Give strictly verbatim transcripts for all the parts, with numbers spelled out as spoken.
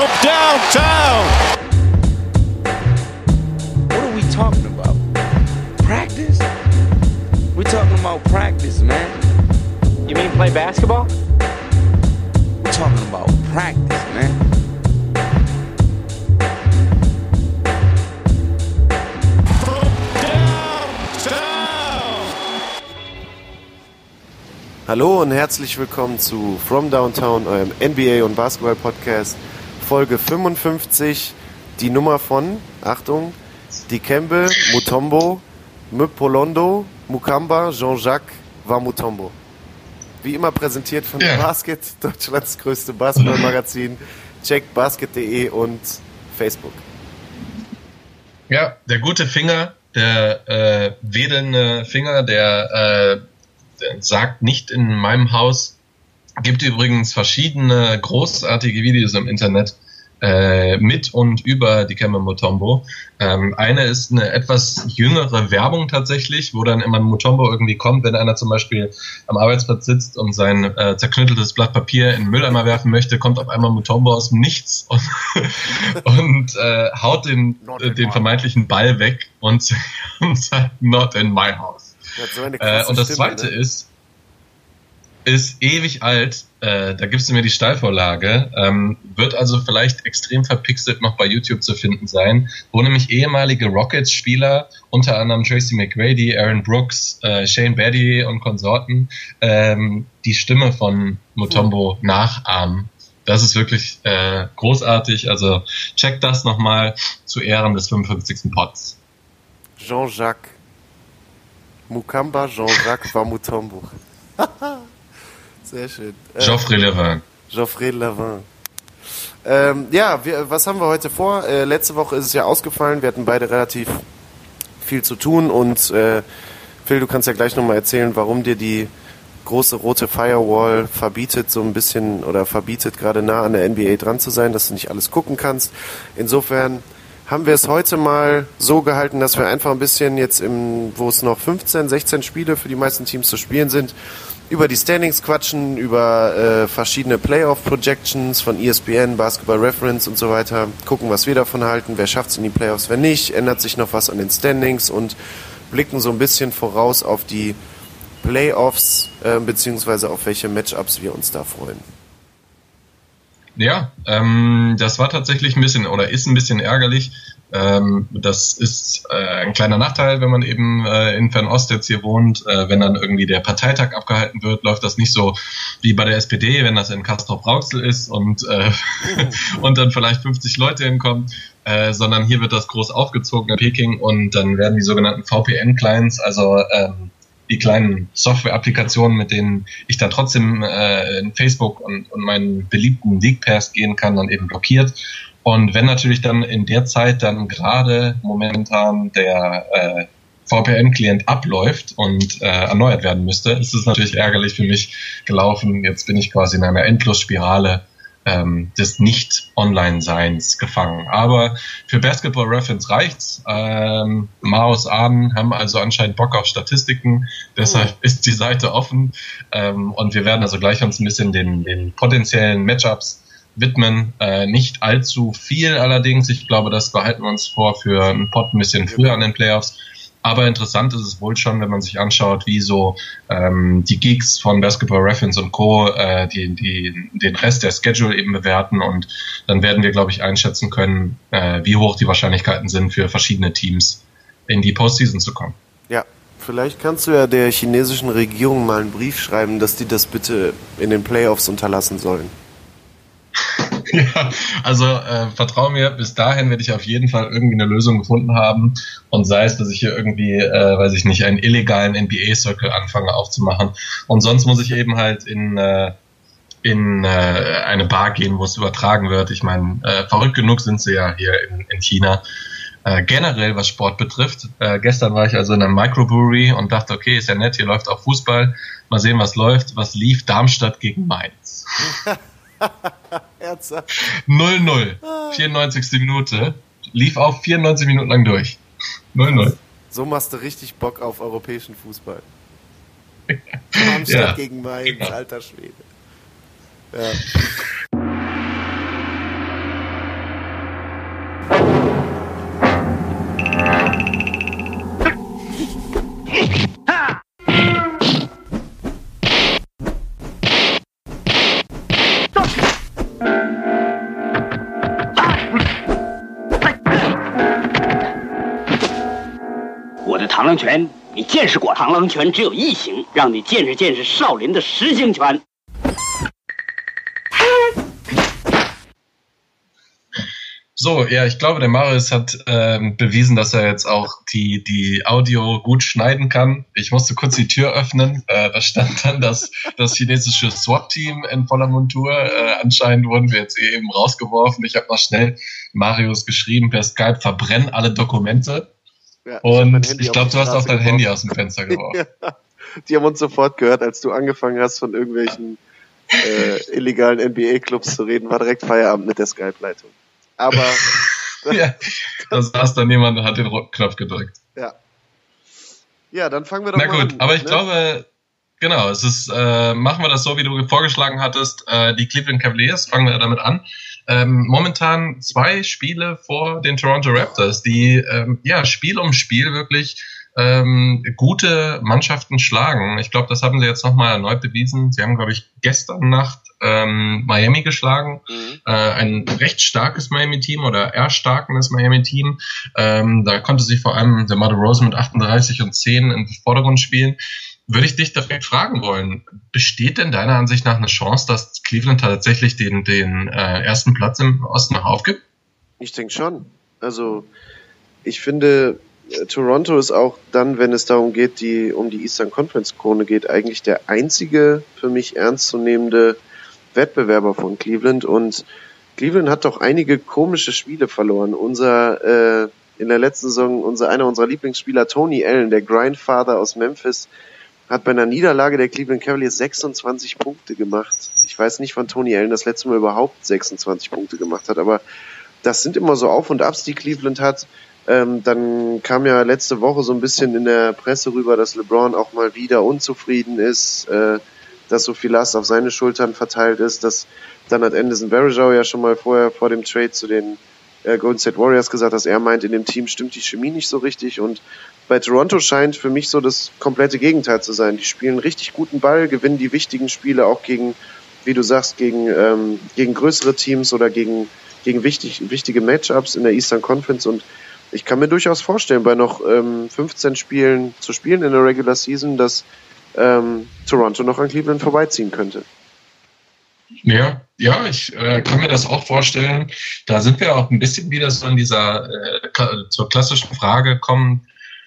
from downtown. What are we talking about? Practice? We're talking about practice, man. You mean play basketball? We're talking about practice, man. Hallo und herzlich willkommen zu From Downtown, eurem N B A und Basketball-Podcast, Folge fünfundfünfzig, die Nummer von, Achtung, Dikembe Mutombo, Mpolondo, Mukamba, Jean-Jacques Wa-Mutombo. Wie immer präsentiert von ja. Basket, Deutschlands größte Basketball-Magazin, checkt basket punkt de und Facebook. Ja, der gute Finger, der äh, wedelnde Finger, der, äh, der sagt nicht in meinem Haus, gibt übrigens verschiedene großartige Videos im Internet äh, mit und über Dikembe Mutombo. Ähm, eine ist eine etwas jüngere Werbung tatsächlich, wo dann immer ein Mutombo irgendwie kommt, wenn einer zum Beispiel am Arbeitsplatz sitzt und sein äh, zerknütteltes Blatt Papier in den Mülleimer werfen möchte, kommt auf einmal Mutombo aus dem Nichts und, und äh, haut den, äh, den vermeintlichen Ball weg und, und sagt, not in my house. So äh, und das Stimme, zweite ne? ist, ist ewig alt, äh, da gibst du mir die Steilvorlage, ähm, wird also vielleicht extrem verpixelt noch bei YouTube zu finden sein, wo nämlich ehemalige Rockets-Spieler, unter anderem Tracy McGrady, Aaron Brooks, äh, Shane Battier und Konsorten, ähm, die Stimme von Mutombo hm. nachahmen. Das ist wirklich äh, großartig, also checkt das nochmal zu Ehren des fünfundfünfzigsten Pods. Jean-Jacques Mukamba, Jean-Jacques Wa-Mutombo. Sehr schön. Äh, Geoffrey Levin. Geoffrey Levin. Ähm, ja, wir, was haben wir heute vor? Äh, letzte Woche ist es ja ausgefallen. Wir hatten beide relativ viel zu tun. Und äh, Phil, du kannst ja gleich nochmal erzählen, warum dir die große rote Firewall verbietet, so ein bisschen, oder verbietet, gerade nah an der N B A dran zu sein, dass du nicht alles gucken kannst. Insofern haben wir es heute mal so gehalten, dass wir einfach ein bisschen jetzt, im, wo es noch fünfzehn, sechzehn Spiele für die meisten Teams zu spielen sind, über die Standings quatschen, über äh, verschiedene Playoff-Projections von E S P N, Basketball Reference und so weiter, gucken, was wir davon halten, wer schafft es in die Playoffs, wer nicht, ändert sich noch was an den Standings und blicken so ein bisschen voraus auf die Playoffs, äh, beziehungsweise auf welche Matchups wir uns da freuen. Ja, ähm, das war tatsächlich ein bisschen oder ist ein bisschen ärgerlich. Ähm, das ist äh, ein kleiner Nachteil, wenn man eben äh, in Fernost jetzt hier wohnt. Äh, wenn dann irgendwie der Parteitag abgehalten wird, läuft das nicht so wie bei der S P D, wenn das in Castrop-Rauxel ist und äh, und dann vielleicht fünfzig Leute hinkommen, äh, sondern hier wird das groß aufgezogen in Peking und dann werden die sogenannten V P N-Clients, also ähm, die kleinen Software-Applikationen, mit denen ich dann trotzdem äh, in Facebook und, und meinen beliebten League Pass gehen kann, dann eben blockiert. Und wenn natürlich dann in der Zeit dann gerade momentan der äh, V P N-Client abläuft und äh, erneuert werden müsste, ist es natürlich ärgerlich für mich gelaufen. Jetzt bin ich quasi in einer Endlosspirale ähm, des Nicht-Online-Seins gefangen. Aber für Basketball Reference reicht's. Ähm, Maos Ahnen haben also anscheinend Bock auf Statistiken, deshalb ist die Seite offen. Ähm, und wir werden also gleich uns ein bisschen den, den potenziellen Matchups widmen. Äh, nicht allzu viel allerdings. Ich glaube, das behalten wir uns vor für einen Pod ein bisschen früher an den Playoffs. Aber interessant ist es wohl schon, wenn man sich anschaut, wie so ähm, die Geeks von Basketball Reference und Co. Äh, die, die den Rest der Schedule eben bewerten. Und dann werden wir, glaube ich, einschätzen können, äh, wie hoch die Wahrscheinlichkeiten sind, für verschiedene Teams in die Postseason zu kommen. Ja, vielleicht kannst du ja der chinesischen Regierung mal einen Brief schreiben, dass die das bitte in den Playoffs unterlassen sollen. Ja, also äh, vertrau mir, bis dahin werde ich auf jeden Fall irgendwie eine Lösung gefunden haben und sei es, dass ich hier irgendwie, äh, weiß ich nicht, einen illegalen N B A-Circle anfange aufzumachen und sonst muss ich eben halt in äh, in äh, eine Bar gehen, wo es übertragen wird. Ich meine, äh, verrückt genug sind sie ja hier in, in China. Äh, generell, was Sport betrifft. Äh, gestern war ich also in einem Microbrewery und dachte, okay, ist ja nett, hier läuft auch Fußball. Mal sehen, was läuft. Was lief? Darmstadt gegen Mainz. null null. vierundneunzigste Minute. Lief auch vierundneunzig Minuten lang durch. null null. So machst du richtig Bock auf europäischen Fußball. Darmstadt ja, gegen Mainz, genau. Alter Schwede. Ja. 狼拳，你见识过？螳螂拳只有一形，让你见识见识少林的十形拳。 So, ja, ich glaube, der Marius hat ähm, bewiesen, dass er jetzt auch die, die Audio gut schneiden kann. Ich musste kurz die Tür öffnen. Äh, da stand dann das, das chinesische SWAT-Team in voller Montur. Äh, anscheinend wurden wir jetzt eben rausgeworfen. Ich habe noch schnell Marius geschrieben per Skype, verbrenn alle Dokumente. Ja, und ich, ich glaube, du hast auch dein geworfen. Handy aus dem Fenster geworfen. Ja, die haben uns sofort gehört, als du angefangen hast, von irgendwelchen äh, illegalen N B A-Clubs zu reden, war direkt Feierabend mit der Skype-Leitung. Aber ja, da saß dann jemand und hat den roten Knopf gedrückt. Ja. Ja, dann fangen wir doch Na mal an. Na gut, aber ich ne? glaube, genau, es ist, äh, machen wir das so, wie du vorgeschlagen hattest, äh, die Cleveland Cavaliers, fangen wir damit an. Ähm, momentan zwei Spiele vor den Toronto Raptors, die ähm, ja Spiel um Spiel wirklich ähm, gute Mannschaften schlagen. Ich glaube, das haben sie jetzt nochmal erneut bewiesen. Sie haben, glaube ich, gestern Nacht ähm, Miami geschlagen. Mhm. Äh, ein recht starkes Miami-Team oder erstarkendes Miami-Team. Ähm, da konnte sich vor allem der DeMar DeRozan mit achtunddreißig und zehn im Vordergrund spielen. Würde ich dich direkt fragen wollen, besteht denn deiner Ansicht nach eine Chance, dass Cleveland tatsächlich den, den äh, ersten Platz im Osten noch aufgibt? Ich denke schon. Also ich finde, Toronto ist auch dann, wenn es darum geht, die um die Eastern Conference Krone geht, eigentlich der einzige für mich ernstzunehmende Wettbewerber von Cleveland. Und Cleveland hat doch einige komische Spiele verloren. Unser äh, in der letzten Saison unser einer unserer Lieblingsspieler Tony Allen, der Grindfather aus Memphis, hat bei einer Niederlage der Cleveland Cavaliers sechsundzwanzig Punkte gemacht. Ich weiß nicht, wann Tony Allen das letzte Mal überhaupt sechsundzwanzig Punkte gemacht hat, aber das sind immer so Auf- und Abs, die Cleveland hat. Ähm, dann kam ja letzte Woche so ein bisschen in der Presse rüber, dass LeBron auch mal wieder unzufrieden ist, äh, dass so viel Last auf seine Schultern verteilt ist. Dass, dann hat Anderson Varejao ja schon mal vorher vor dem Trade zu den äh, Golden State Warriors gesagt, dass er meint, in dem Team stimmt die Chemie nicht so richtig. Und bei Toronto scheint für mich so das komplette Gegenteil zu sein. Die spielen richtig guten Ball, gewinnen die wichtigen Spiele auch gegen, wie du sagst, gegen ähm, gegen größere Teams oder gegen gegen wichtig, wichtige Matchups in der Eastern Conference. Und ich kann mir durchaus vorstellen, bei noch ähm, fünfzehn Spielen zu spielen in der Regular Season, dass ähm, Toronto noch an Cleveland vorbeiziehen könnte. Ja, ja, ich äh, kann mir das auch vorstellen. Da sind wir auch ein bisschen wieder so in dieser äh, zur klassischen Frage kommen,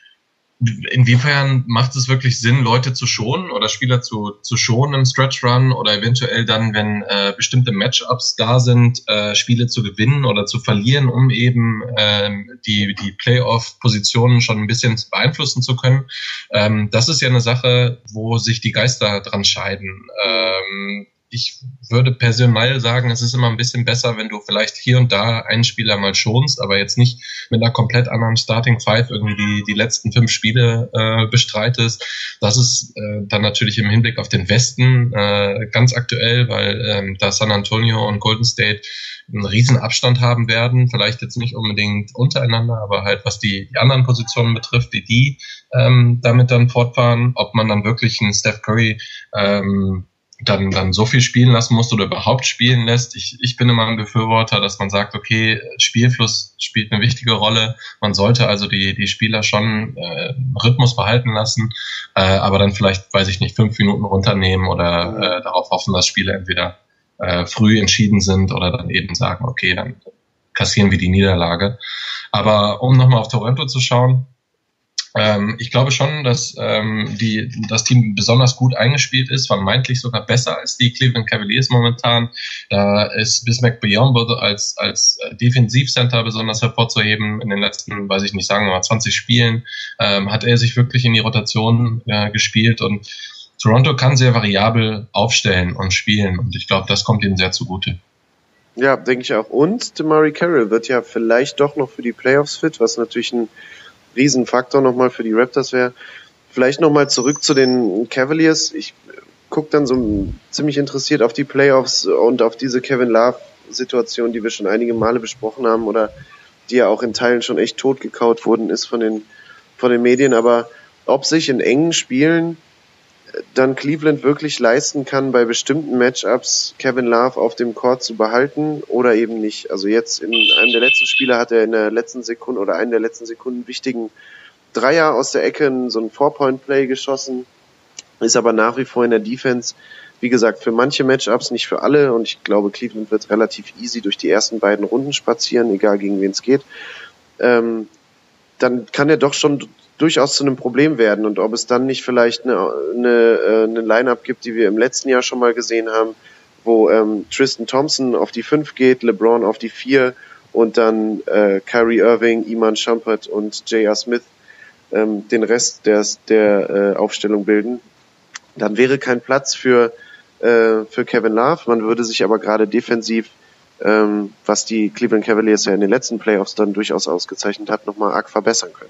inwiefern macht es wirklich Sinn, Leute zu schonen oder Spieler zu, zu schonen im Stretch Run oder eventuell dann, wenn äh, bestimmte Matchups da sind, äh, Spiele zu gewinnen oder zu verlieren, um eben äh, die, die Playoff-Positionen schon ein bisschen beeinflussen zu können. Ähm, das ist ja eine Sache, wo sich die Geister dran scheiden. Ähm, Ich würde personell sagen, es ist immer ein bisschen besser, wenn du vielleicht hier und da einen Spieler mal schonst, aber jetzt nicht mit einer komplett anderen Starting Five irgendwie die, die letzten fünf Spiele äh, bestreitest. Das ist äh, dann natürlich im Hinblick auf den Westen äh, ganz aktuell, weil ähm, da San Antonio und Golden State einen riesen Abstand haben werden. Vielleicht jetzt nicht unbedingt untereinander, aber halt was die, die anderen Positionen betrifft, wie die ähm, damit dann fortfahren, ob man dann wirklich einen Steph Curry ähm, dann dann so viel spielen lassen muss oder überhaupt spielen lässt. Ich, ich bin immer ein Befürworter, dass man sagt, okay, Spielfluss spielt eine wichtige Rolle. Man sollte also die die Spieler schon äh, Rhythmus behalten lassen, äh, aber dann vielleicht, weiß ich nicht, fünf Minuten runternehmen oder äh, darauf hoffen, dass Spiele entweder äh, früh entschieden sind oder dann eben sagen, okay, dann kassieren wir die Niederlage. Aber um nochmal auf Toronto zu schauen, Ähm, ich glaube schon, dass ähm, die, das Team besonders gut eingespielt ist, vermeintlich sogar besser als die Cleveland Cavaliers momentan. Da ist Bismack Biyombo als als Defensivcenter besonders hervorzuheben. In den letzten, weiß ich nicht, sagen wir mal zwanzig Spielen ähm, hat er sich wirklich in die Rotation äh, gespielt und Toronto kann sehr variabel aufstellen und spielen und ich glaube, das kommt ihnen sehr zugute. Ja, denke ich auch. Und DeMarre Carroll wird ja vielleicht doch noch für die Playoffs fit, was natürlich ein Riesenfaktor nochmal für die Raptors wäre. Vielleicht nochmal zurück zu den Cavaliers. Ich gucke dann so ziemlich interessiert auf die Playoffs und auf diese Kevin Love-Situation, die wir schon einige Male besprochen haben oder die ja auch in Teilen schon echt totgekaut worden ist von den, von den Medien. Aber ob sich in engen Spielen dann Cleveland wirklich leisten kann, bei bestimmten Matchups Kevin Love auf dem Court zu behalten oder eben nicht. Also jetzt in einem der letzten Spiele hat er in der letzten Sekunde oder einen der letzten Sekunden einen wichtigen Dreier aus der Ecke, so ein Four-Point-Play geschossen, ist aber nach wie vor in der Defense, wie gesagt, für manche Matchups, nicht für alle, und ich glaube, Cleveland wird relativ easy durch die ersten beiden Runden spazieren, egal gegen wen es geht, ähm, dann kann er doch schon durchaus zu einem Problem werden, und ob es dann nicht vielleicht eine, eine, eine Line-Up gibt, die wir im letzten Jahr schon mal gesehen haben, wo ähm, Tristan Thompson auf die fünf geht, LeBron auf die vier und dann äh, Kyrie Irving, Iman Shumpert und J R. Smith ähm, den Rest des, der äh, Aufstellung bilden, dann wäre kein Platz für äh, für Kevin Love. Man würde sich aber gerade defensiv, ähm, was die Cleveland Cavaliers ja in den letzten Playoffs dann durchaus ausgezeichnet hat, nochmal arg verbessern können.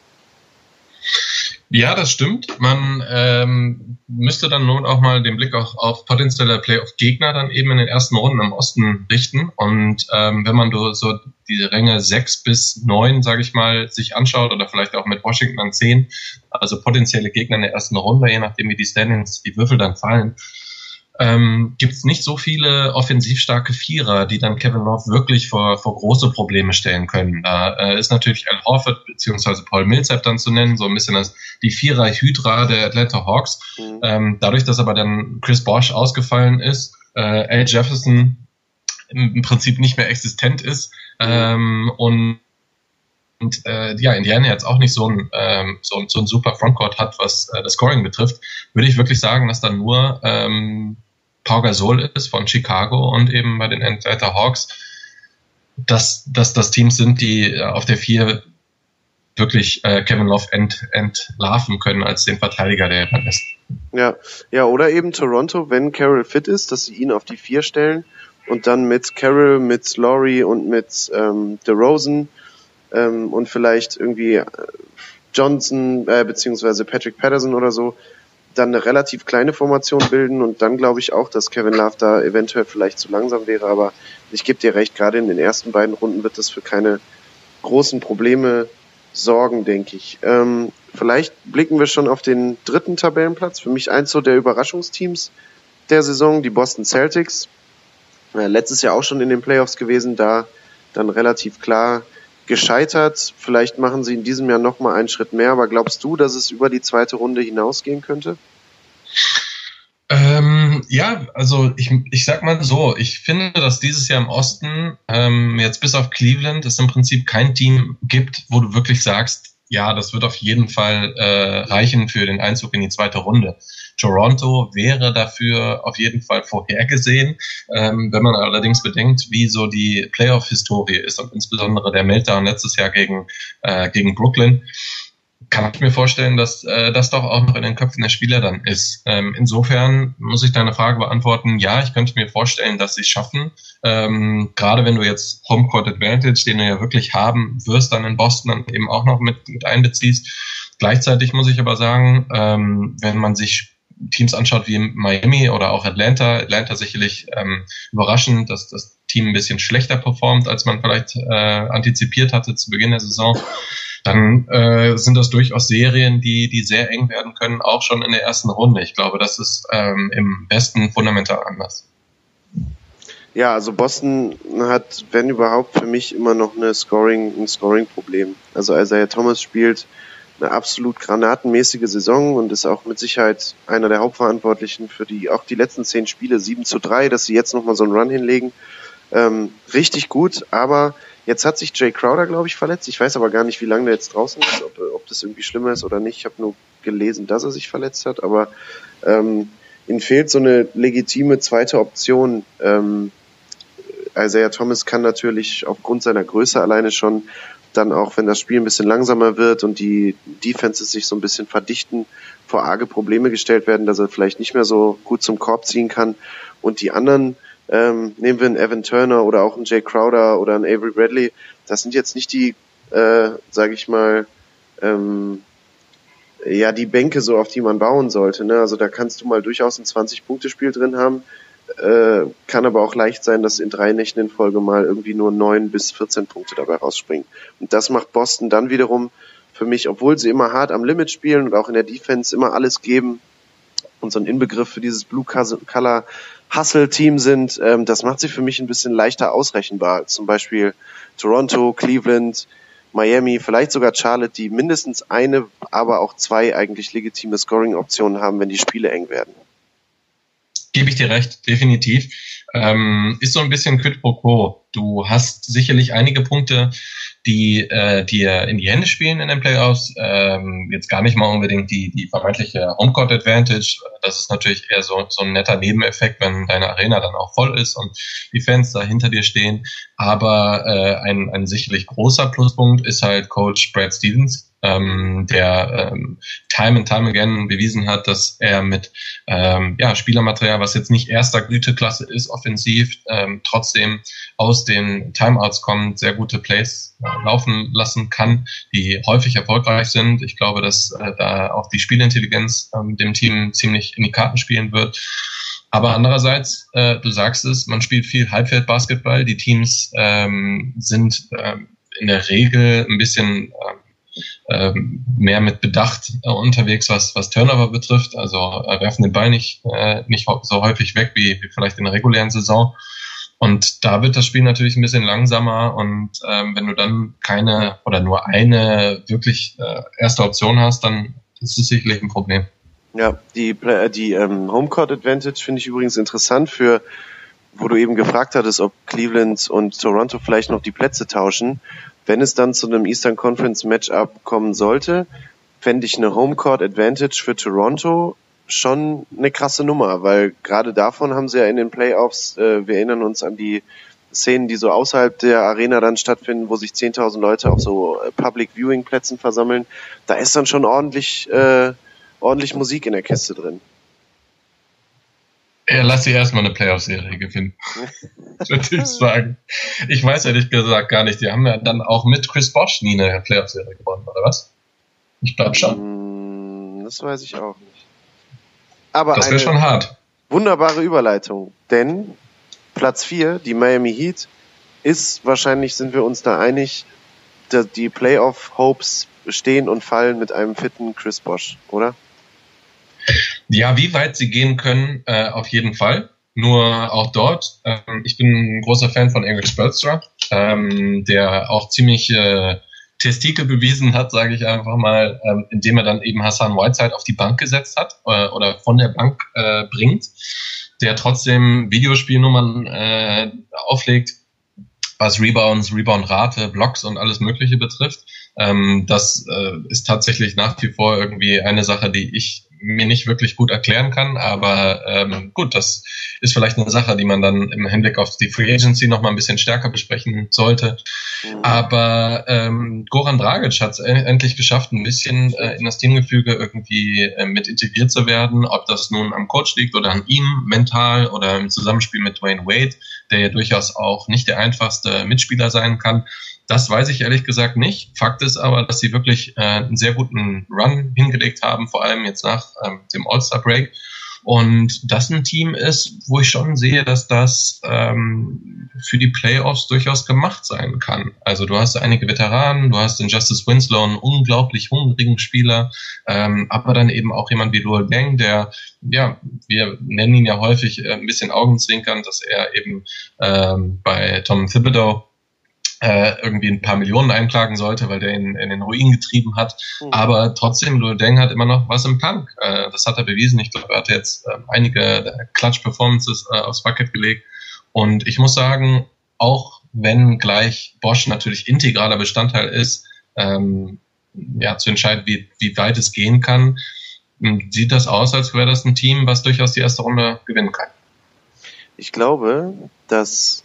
Ja, das stimmt. Man ähm, müsste dann nun auch mal den Blick auf, auf potenzielle Playoff-Gegner dann eben in den ersten Runden im Osten richten. Und ähm, wenn man so die Ränge sechs bis neun, sage ich mal, sich anschaut, oder vielleicht auch mit Washington an zehn, also potenzielle Gegner in der ersten Runde, je nachdem wie die Standings, die Würfel dann fallen, ähm, gibt es nicht so viele offensiv starke Vierer, die dann Kevin Love wirklich vor, vor große Probleme stellen können. Da äh, ist natürlich Al Horford bzw. Paul Millsap dann zu nennen, so ein bisschen das, die Vierer-Hydra der Atlanta Hawks. Mhm. Ähm, dadurch, dass aber dann Chris Bosh ausgefallen ist, äh, Al Jefferson im, im Prinzip nicht mehr existent ist, ähm, und Und äh, ja, Indiana jetzt auch nicht so ein, ähm, so, so ein super Frontcourt hat, was äh, das Scoring betrifft, würde ich wirklich sagen, dass dann nur ähm, Pau Gasol ist von Chicago und eben bei den Atlanta Hawks, dass, dass das Teams sind, die äh, auf der vier wirklich äh, Kevin Love ent, entlarven können als den Verteidiger, der er ist. Ja, ja, oder eben Toronto, wenn Carroll fit ist, dass sie ihn auf die vier stellen und dann mit Carroll, mit Laurie und mit ähm, DeRozan ähm, und vielleicht irgendwie Johnson äh, beziehungsweise Patrick Patterson oder so dann eine relativ kleine Formation bilden, und dann glaube ich auch, dass Kevin Love da eventuell vielleicht zu langsam wäre, aber ich gebe dir recht, gerade in den ersten beiden Runden wird das für keine großen Probleme sorgen, denke ich. Ähm, vielleicht blicken wir schon auf den dritten Tabellenplatz, für mich eins so der Überraschungsteams der Saison, die Boston Celtics, äh, letztes Jahr auch schon in den Playoffs gewesen, da dann relativ klar gescheitert. Vielleicht machen sie in diesem Jahr nochmal einen Schritt mehr, aber glaubst du, dass es über die zweite Runde hinausgehen könnte? Ähm, ja, also ich, ich sag mal so, ich finde, dass dieses Jahr im Osten, ähm, jetzt bis auf Cleveland, es im Prinzip kein Team gibt, wo du wirklich sagst, ja, das wird auf jeden Fall äh, reichen für den Einzug in die zweite Runde. Toronto wäre dafür auf jeden Fall vorhergesehen. Ähm, wenn man allerdings bedenkt, wie so die Playoff-Historie ist und insbesondere der Meltdown letztes Jahr gegen, äh, gegen Brooklyn, kann ich mir vorstellen, dass äh, das doch auch noch in den Köpfen der Spieler dann ist. Ähm, insofern muss ich deine Frage beantworten, ja, ich könnte mir vorstellen, dass sie es schaffen. Ähm, gerade wenn du jetzt Homecourt Advantage, den du ja wirklich haben wirst, dann in Boston dann eben auch noch mit, mit einbeziehst. Gleichzeitig muss ich aber sagen, ähm, wenn man sich Teams anschaut wie Miami oder auch Atlanta, Atlanta sicherlich ähm, überraschend, dass das Team ein bisschen schlechter performt, als man vielleicht äh, antizipiert hatte zu Beginn der Saison, dann äh, sind das durchaus Serien, die die sehr eng werden können, auch schon in der ersten Runde. Ich glaube, das ist ähm, im Westen fundamental anders. Ja, also Boston hat, wenn überhaupt, für mich immer noch eine Scoring, ein Scoring-Problem. Also Isaiah Thomas spielt eine absolut granatenmäßige Saison und ist auch mit Sicherheit einer der Hauptverantwortlichen für die auch die letzten zehn Spiele, sieben zu drei, dass sie jetzt nochmal so einen Run hinlegen. Ähm, richtig gut, aber jetzt hat sich Jay Crowder, glaube ich, verletzt. Ich weiß aber gar nicht, wie lange der jetzt draußen ist, ob, ob das irgendwie schlimmer ist oder nicht. Ich habe nur gelesen, dass er sich verletzt hat, aber ähm, ihnen fehlt so eine legitime zweite Option. Ähm, Isaiah Thomas kann natürlich aufgrund seiner Größe alleine schon dann auch, wenn das Spiel ein bisschen langsamer wird und die Defenses sich so ein bisschen verdichten, vor arge Probleme gestellt werden, dass er vielleicht nicht mehr so gut zum Korb ziehen kann. Und die anderen, ähm, nehmen wir einen Evan Turner oder auch einen Jay Crowder oder einen Avery Bradley, das sind jetzt nicht die, äh, sage ich mal, ähm, ja, die Bänke so, auf die man bauen sollte. Ne? Also da kannst du mal durchaus ein zwanzig-Punkte-Spiel drin haben. Äh, kann aber auch leicht sein, dass in drei Nächten in Folge mal irgendwie nur neun bis vierzehn Punkte dabei rausspringen. Und das macht Boston dann wiederum für mich, obwohl sie immer hart am Limit spielen und auch in der Defense immer alles geben und so ein Inbegriff für dieses Blue-Color-Hustle-Team sind, ähm, das macht sie für mich ein bisschen leichter ausrechenbar als zum Beispiel Toronto, Cleveland, Miami, vielleicht sogar Charlotte, die mindestens eine, aber auch zwei eigentlich legitime Scoring-Optionen haben, wenn die Spiele eng werden. Gebe ich dir recht, definitiv. Ähm, ist so ein bisschen quid pro quo. Du hast sicherlich einige Punkte, die äh, dir in die Hände spielen in den Playoffs. Ähm, jetzt gar nicht mal unbedingt die, die vermeintliche Homecourt Advantage. Das ist natürlich eher so, so ein netter Nebeneffekt, wenn deine Arena dann auch voll ist und die Fans da hinter dir stehen. Aber äh, ein, ein sicherlich großer Pluspunkt ist halt Coach Brad Stevens, ähm, der ähm, time and time again bewiesen hat, dass er mit ähm, ja, Spielermaterial, was jetzt nicht erster Güteklasse ist, offensiv, ähm, trotzdem aus den Timeouts kommt, sehr gute Plays äh, laufen lassen kann, die häufig erfolgreich sind. Ich glaube, dass äh, da auch die Spielintelligenz ähm, dem Team ziemlich in die Karten spielen wird. Aber andererseits, äh, du sagst es, man spielt viel Halbfeld-Basketball. Die Teams ähm, sind äh, in der Regel ein bisschen äh, ähm, mehr mit Bedacht äh, unterwegs, was was Turnover betrifft. Also äh, werfen den Ball nicht äh, nicht so häufig weg wie, wie vielleicht in der regulären Saison. Und da wird das Spiel natürlich ein bisschen langsamer. Und ähm, wenn du dann keine oder nur eine wirklich äh, erste Option hast, dann ist es sicherlich ein Problem. Ja, die die ähm, Homecourt Advantage finde ich übrigens interessant für, wo du eben gefragt hattest, ob Cleveland und Toronto vielleicht noch die Plätze tauschen. Wenn es dann zu einem Eastern Conference Matchup kommen sollte, fände ich eine Homecourt Advantage für Toronto schon eine krasse Nummer, weil gerade davon haben sie ja in den Playoffs, äh, wir erinnern uns an die Szenen, die so außerhalb der Arena dann stattfinden, wo sich zehntausend Leute auf so äh, Public Viewing Plätzen versammeln, da ist dann schon ordentlich äh, ordentlich Musik in der Kiste drin. Ja, lass sie erstmal eine Playoff-Serie gewinnen. Würde ich sagen. Ich weiß ehrlich gesagt gar nicht. Die haben ja dann auch mit Chris Bosh nie eine Playoff-Serie gewonnen, oder was? Ich glaube schon. Das weiß ich auch nicht. Aber das wäre schon hart. Wunderbare Überleitung, denn Platz vier, die Miami Heat, ist wahrscheinlich, sind wir uns da einig, dass die Playoff-Hopes stehen und fallen mit einem fitten Chris Bosh, oder? Ja, wie weit sie gehen können, äh, auf jeden Fall. Nur auch dort, ähm, ich bin ein großer Fan von Eric Spoelstra, ähm, der auch ziemlich äh, Testikel bewiesen hat, sage ich einfach mal, ähm, indem er dann eben Hassan Whiteside auf die Bank gesetzt hat äh, oder von der Bank äh, bringt, der trotzdem Videospielnummern äh, auflegt, was Rebounds, Rebound-Rate, Blocks und alles Mögliche betrifft. Ähm, das äh, ist tatsächlich nach wie vor irgendwie eine Sache, die ich mir nicht wirklich gut erklären kann, aber ähm, gut, das ist vielleicht eine Sache, die man dann im Hinblick auf die Free Agency noch mal ein bisschen stärker besprechen sollte. Mhm. Aber ähm, Goran Dragic hat es endlich geschafft, ein bisschen äh, in das Teamgefüge irgendwie äh, mit integriert zu werden, ob das nun am Coach liegt oder an ihm mental oder im Zusammenspiel mit Dwayne Wade, der ja durchaus auch nicht der einfachste Mitspieler sein kann. Das weiß ich ehrlich gesagt nicht. Fakt ist aber, dass sie wirklich äh, einen sehr guten Run hingelegt haben, vor allem jetzt nach ähm, dem All-Star-Break. Und das ein Team ist, wo ich schon sehe, dass das ähm, für die Playoffs durchaus gemacht sein kann. Also du hast einige Veteranen, du hast den Justice Winslow, einen unglaublich hungrigen Spieler, ähm, aber dann eben auch jemand wie Luol Deng, der, ja, wir nennen ihn ja häufig äh, ein bisschen augenzwinkern, dass er eben ähm, bei Tom Thibodeau äh, irgendwie ein paar Millionen einklagen sollte, weil der ihn in den Ruin getrieben hat. Mhm. Aber trotzdem, Luol Deng hat immer noch was im Tank. Äh, das hat er bewiesen. Ich glaube, er hat jetzt äh, einige Clutch-Performances äh, aufs Bucket gelegt. Und ich muss sagen, auch wenn gleich Bosh natürlich integraler Bestandteil ist, ähm, ja, zu entscheiden, wie, wie weit es gehen kann, sieht das aus, als wäre das ein Team, was durchaus die erste Runde gewinnen kann. Ich glaube, dass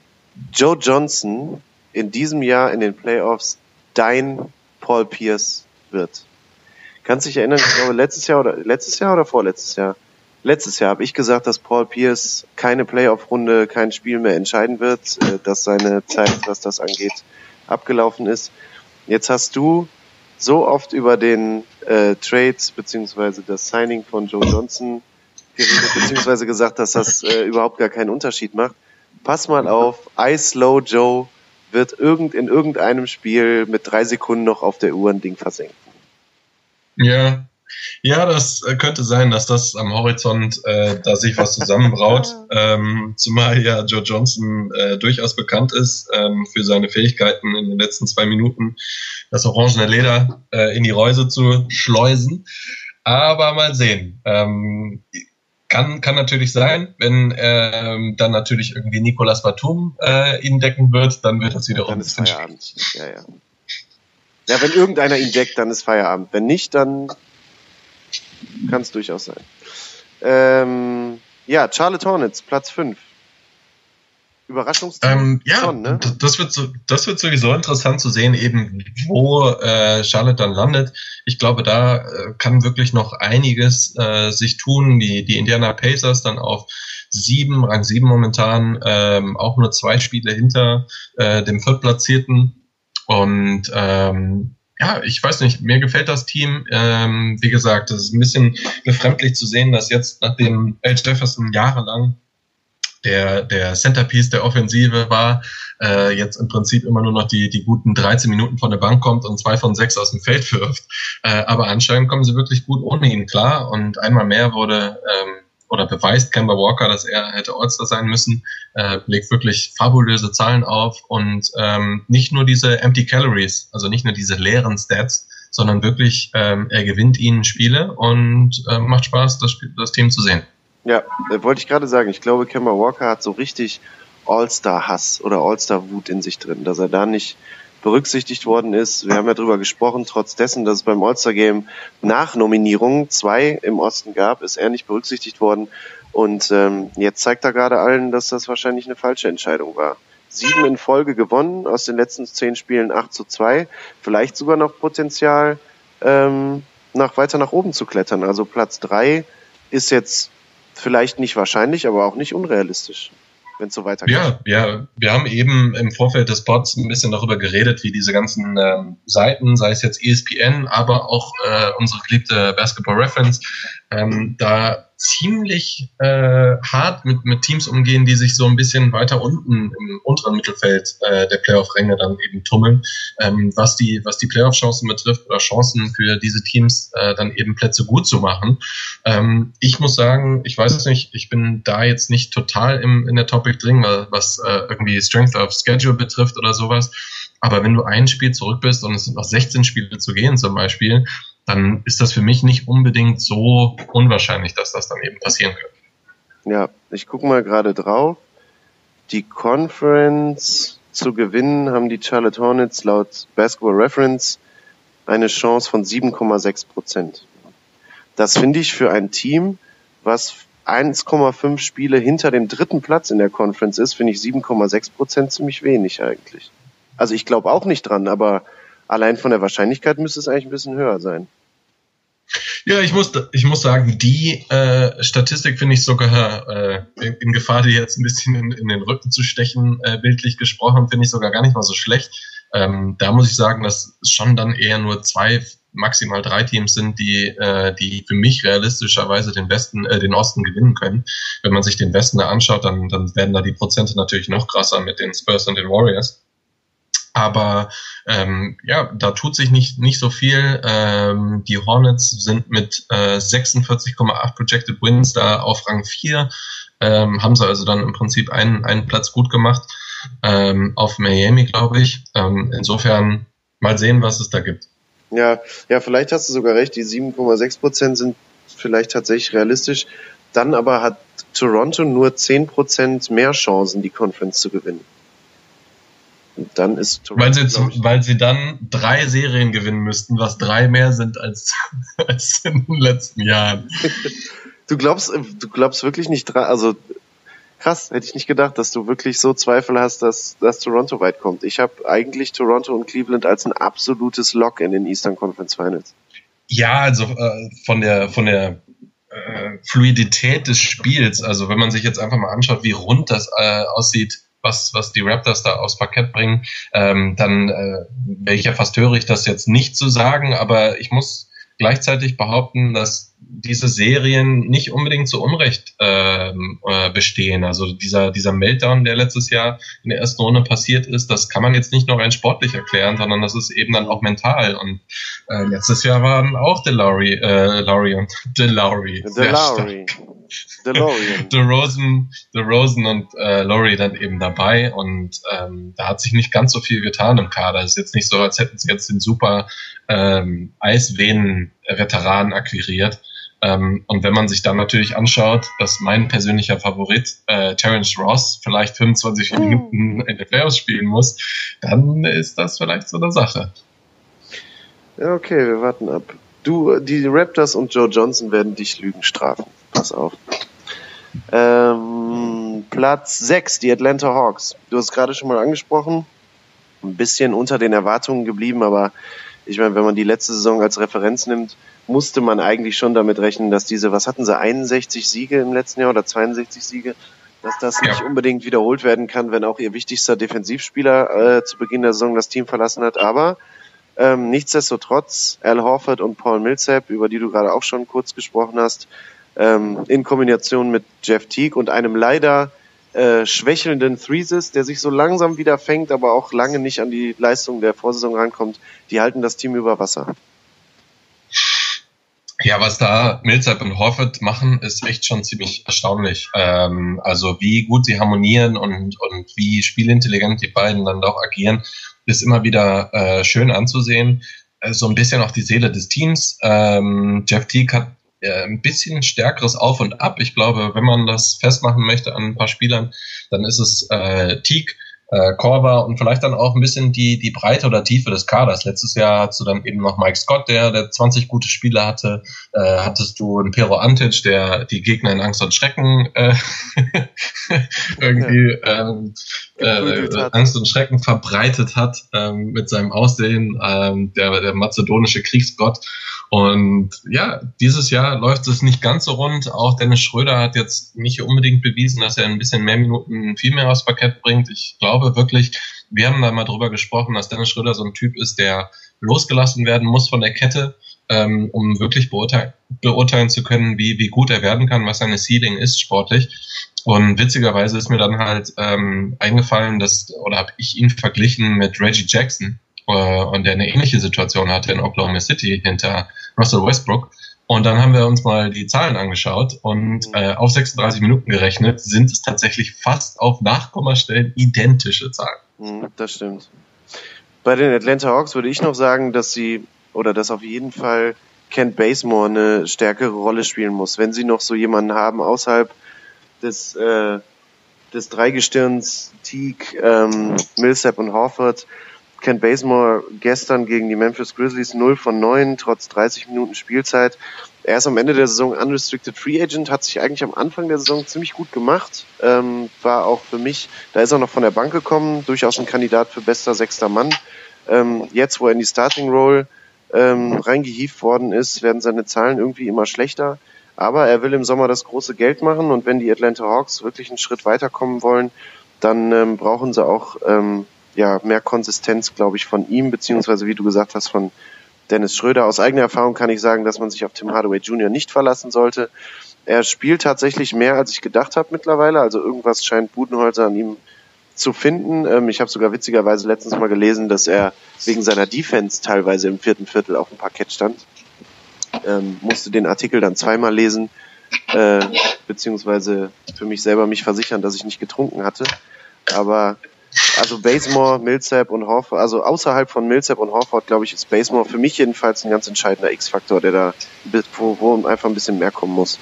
Joe Johnson in diesem Jahr in den Playoffs dein Paul Pierce wird. Kannst dich erinnern, ich glaube letztes Jahr oder letztes Jahr oder vorletztes Jahr? Letztes Jahr habe ich gesagt, dass Paul Pierce keine Playoff-Runde, kein Spiel mehr entscheiden wird, dass seine Zeit, was das angeht, abgelaufen ist. Jetzt hast du so oft über den äh, Trade beziehungsweise das Signing von Joe Johnson geredet, beziehungsweise gesagt, dass das äh, überhaupt gar keinen Unterschied macht. Pass mal auf, I Slow Joe wird irgend in irgendeinem Spiel mit drei Sekunden noch auf der Uhr ein Ding versenken. Ja, Ja, das äh, könnte sein, dass das am Horizont äh, da sich was zusammenbraut. ähm, zumal ja Joe Johnson äh, durchaus bekannt ist ähm, für seine Fähigkeiten in den letzten zwei Minuten das orangene Leder äh, in die Reuse zu schleusen. Aber mal sehen. Ähm, kann kann natürlich sein, wenn ähm, dann natürlich irgendwie Nicolas Batum äh, ihn decken wird, dann wird das wiederum dann ist Feierabend. Ja, ja. Ja, wenn irgendeiner ihn deckt, dann ist Feierabend. Wenn nicht, dann kann es durchaus sein. Ähm, ja, Charlotte Hornets, Platz fünf. Überraschungsteam? Ähm, ja, schon, ne? das wird so, das wird sowieso interessant zu sehen, eben wo äh, Charlotte dann landet. Ich glaube, da äh, kann wirklich noch einiges äh, sich tun. Die die Indiana Pacers dann auf sieben, Rang sieben momentan, ähm, auch nur zwei Spiele hinter äh, dem Viertplatzierten. Und ähm, ja, ich weiß nicht, mir gefällt das Team. Ähm, wie gesagt, es ist ein bisschen befremdlich zu sehen, dass jetzt, nachdem Al Jefferson jahrelang der der Centerpiece der Offensive war, äh, jetzt im Prinzip immer nur noch die die guten dreizehn Minuten von der Bank kommt und zwei von sechs aus dem Feld wirft. Äh, aber anscheinend kommen sie wirklich gut ohne ihn klar. Und einmal mehr wurde ähm, oder beweist Kemba Walker, dass er hätte All-Star sein müssen, äh, legt wirklich fabulöse Zahlen auf und ähm, nicht nur diese Empty Calories, also nicht nur diese leeren Stats, sondern wirklich ähm, er gewinnt ihnen Spiele und äh, macht Spaß, das, Spiel, das Team zu sehen. Ja, äh, wollte ich gerade sagen. Ich glaube, Kemba Walker hat so richtig All-Star-Hass oder All-Star-Wut in sich drin, dass er da nicht berücksichtigt worden ist. Wir haben ja drüber gesprochen, trotz dessen, dass es beim All-Star-Game nach Nominierungen zwei im Osten gab, ist er nicht berücksichtigt worden. Und ähm, jetzt zeigt er gerade allen, dass das wahrscheinlich eine falsche Entscheidung war. Sieben in Folge gewonnen, aus den letzten zehn Spielen acht zu zwei. Vielleicht sogar noch Potenzial, ähm, nach, weiter nach oben zu klettern. Also Platz drei ist jetzt vielleicht nicht wahrscheinlich, aber auch nicht unrealistisch, wenn es so weitergeht. Ja, ja, wir haben eben im Vorfeld des Pods ein bisschen darüber geredet, wie diese ganzen ähm, Seiten, sei es jetzt E S P N, aber auch äh, unsere geliebte Basketball Reference, ähm, da ziemlich äh, hart mit mit Teams umgehen, die sich so ein bisschen weiter unten im unteren Mittelfeld äh, der Playoff-Ränge dann eben tummeln, ähm, was die was die Playoff-Chancen betrifft oder Chancen für diese Teams äh, dann eben Plätze gut zu machen. Ähm, ich muss sagen, ich weiß es nicht, ich bin da jetzt nicht total im in der Topic drin, was äh, irgendwie Strength of Schedule betrifft oder sowas. Aber wenn du ein Spiel zurück bist und es sind noch sechzehn Spiele zu gehen zum Beispiel, dann ist das für mich nicht unbedingt so unwahrscheinlich, dass das dann eben passieren könnte. Ja, ich gucke mal gerade drauf. Die Conference zu gewinnen haben die Charlotte Hornets laut Basketball Reference eine Chance von sieben Komma sechs Prozent. Das finde ich für ein Team, was eins Komma fünf Spiele hinter dem dritten Platz in der Conference ist, finde ich sieben Komma sechs Prozent ziemlich wenig eigentlich. Also ich glaube auch nicht dran, aber allein von der Wahrscheinlichkeit müsste es eigentlich ein bisschen höher sein. Ja, ich muss, ich muss sagen, die äh, Statistik finde ich sogar äh, in, in Gefahr, die jetzt ein bisschen in, in den Rücken zu stechen, äh, bildlich gesprochen, finde ich sogar gar nicht mal so schlecht. Ähm, da muss ich sagen, dass es schon dann eher nur zwei, maximal drei Teams sind, die äh, die für mich realistischerweise den Westen, äh, den Osten gewinnen können. Wenn man sich den Westen da anschaut, dann, dann werden da die Prozente natürlich noch krasser mit den Spurs und den Warriors. Aber ähm, ja, da tut sich nicht nicht so viel. Ähm, die Hornets sind mit äh, sechsundvierzig Komma acht Projected Wins da auf Rang vier. Ähm, haben sie also dann im Prinzip einen einen Platz gut gemacht ähm, auf Miami, glaube ich. Ähm, insofern mal sehen, was es da gibt. Ja, ja, vielleicht hast du sogar recht. Die sieben Komma sechs Prozent sind vielleicht tatsächlich realistisch. Dann aber hat Toronto nur zehn Prozent mehr Chancen, die Conference zu gewinnen. Und dann ist Toronto, weil sie zum, weil sie dann drei Serien gewinnen müssten, was drei mehr sind als, als in den letzten Jahren. Du glaubst, du glaubst wirklich nicht dran, also krass, hätte ich nicht gedacht, dass du wirklich so Zweifel hast, dass, dass Toronto weit kommt. Ich habe eigentlich Toronto und Cleveland als ein absolutes Lock in den Eastern Conference Finals. Ja, also äh, von der von der äh, Fluidität des Spiels, also wenn man sich jetzt einfach mal anschaut, wie rund das äh, aussieht, was was die Raptors da aufs Parkett bringen, ähm, dann äh, wäre ich ja fast hörig, das jetzt nicht zu sagen, aber ich muss gleichzeitig behaupten, dass diese Serien nicht unbedingt zu Unrecht ähm, äh, bestehen. Also dieser, dieser Meltdown, der letztes Jahr in der ersten Runde passiert ist, das kann man jetzt nicht nur rein sportlich erklären, sondern das ist eben dann auch mental. Und äh, letztes Jahr waren auch DeLaury, äh, Lowry und DeLaury. DeLaury. DeLorean. DeRozan, DeRozan und äh, Lowry dann eben dabei und ähm, da hat sich nicht ganz so viel getan im Kader. Es ist jetzt nicht so, als hätten sie jetzt den super ähm, Eisvenen-Veteran akquiriert. Ähm, und wenn man sich dann natürlich anschaut, dass mein persönlicher Favorit äh, Terrence Ross vielleicht fünfundzwanzig Minuten in den Playoffs spielen muss, dann ist das vielleicht so eine Sache. Ja, okay, wir warten ab. Du, die Raptors und Joe Johnson werden dich Lügen strafen. Pass auf. Ähm, Platz sechs, die Atlanta Hawks. Du hast es gerade schon mal angesprochen. Ein bisschen unter den Erwartungen geblieben, aber ich meine, wenn man die letzte Saison als Referenz nimmt, musste man eigentlich schon damit rechnen, dass diese, was hatten sie, einundsechzig Siege im letzten Jahr oder zweiundsechzig Siege, dass das ja. nicht unbedingt wiederholt werden kann, wenn auch ihr wichtigster Defensivspieler äh, zu Beginn der Saison das Team verlassen hat. Aber ähm, nichtsdestotrotz, Al Horford und Paul Millsap, über die du gerade auch schon kurz gesprochen hast, ähm, in Kombination mit Jeff Teague und einem leider äh, schwächelnden Threesis, der sich so langsam wieder fängt, aber auch lange nicht an die Leistung der Vorsaison rankommt, die halten das Team über Wasser. Ja, was da Millsap und Horford machen, ist echt schon ziemlich erstaunlich. Ähm, also wie gut sie harmonieren und, und wie spielintelligent die beiden dann auch agieren, ist immer wieder äh, schön anzusehen. Äh, so ein bisschen auch die Seele des Teams. Ähm, Jeff Teague hat äh, ein bisschen stärkeres Auf und Ab. Ich glaube, wenn man das festmachen möchte an ein paar Spielern, dann ist es äh, Teague, äh, Korver und vielleicht dann auch ein bisschen die die Breite oder Tiefe des Kaders. Letztes Jahr hattest du dann eben noch Mike Scott, der der zwanzig gute Spiele hatte. Äh, hattest du einen Pero Antic, der die Gegner in Angst und Schrecken äh, irgendwie ähm, äh, Angst und Schrecken verbreitet hat ähm, mit seinem Aussehen, ähm, der der mazedonische Kriegsgott. Und ja, dieses Jahr läuft es nicht ganz so rund. Auch Dennis Schröder hat jetzt nicht unbedingt bewiesen, dass er ein bisschen mehr Minuten viel mehr aufs Parkett bringt. Ich glaube wirklich, wir haben da mal drüber gesprochen, dass Dennis Schröder so ein Typ ist, der losgelassen werden muss von der Kette, ähm, um wirklich beurteilen, beurteilen zu können, wie, wie gut er werden kann, was seine Ceiling ist sportlich. Und witzigerweise ist mir dann halt ähm, eingefallen, dass, oder habe ich ihn verglichen mit Reggie Jackson, äh, und der eine ähnliche Situation hatte in Oklahoma City hinter Russell Westbrook. Und dann haben wir uns mal die Zahlen angeschaut und äh, auf sechsunddreißig Minuten gerechnet sind es tatsächlich fast auf Nachkommastellen identische Zahlen. Das stimmt. Bei den Atlanta Hawks würde ich noch sagen, dass sie, oder dass auf jeden Fall Kent Bazemore eine stärkere Rolle spielen muss. Wenn sie noch so jemanden haben außerhalb des, äh, des Dreigestirns Teague, ähm, Millsap und Horford. Kent Bazemore gestern gegen die Memphis Grizzlies null von neun, trotz dreißig Minuten Spielzeit. Er ist am Ende der Saison Unrestricted Free Agent, hat sich eigentlich am Anfang der Saison ziemlich gut gemacht. Ähm, war auch für mich, da ist er noch von der Bank gekommen, durchaus ein Kandidat für bester sechster Mann. Ähm, jetzt, wo er in die Starting Role ähm, reingehievt worden ist, werden seine Zahlen irgendwie immer schlechter. Aber er will im Sommer das große Geld machen und wenn die Atlanta Hawks wirklich einen Schritt weiterkommen wollen, dann ähm, brauchen sie auch ähm, ja mehr Konsistenz, glaube ich, von ihm, beziehungsweise wie du gesagt hast, von Dennis Schröder. Aus eigener Erfahrung kann ich sagen, dass man sich auf Tim Hardaway Junior nicht verlassen sollte. Er spielt tatsächlich mehr, als ich gedacht habe mittlerweile. Also irgendwas scheint Budenholzer an ihm zu finden. Ähm, ich habe sogar witzigerweise letztens mal gelesen, dass er wegen seiner Defense teilweise im vierten Viertel auf dem Parkett stand. Ähm, musste den Artikel dann zweimal lesen, äh, beziehungsweise für mich selber mich versichern, dass ich nicht getrunken hatte. Aber also Bazemore, Millsap und Horford, also außerhalb von Millsap und Horford, glaube ich, ist Bazemore für mich jedenfalls ein ganz entscheidender X-Faktor, der da, wo, wo einfach ein bisschen mehr kommen muss.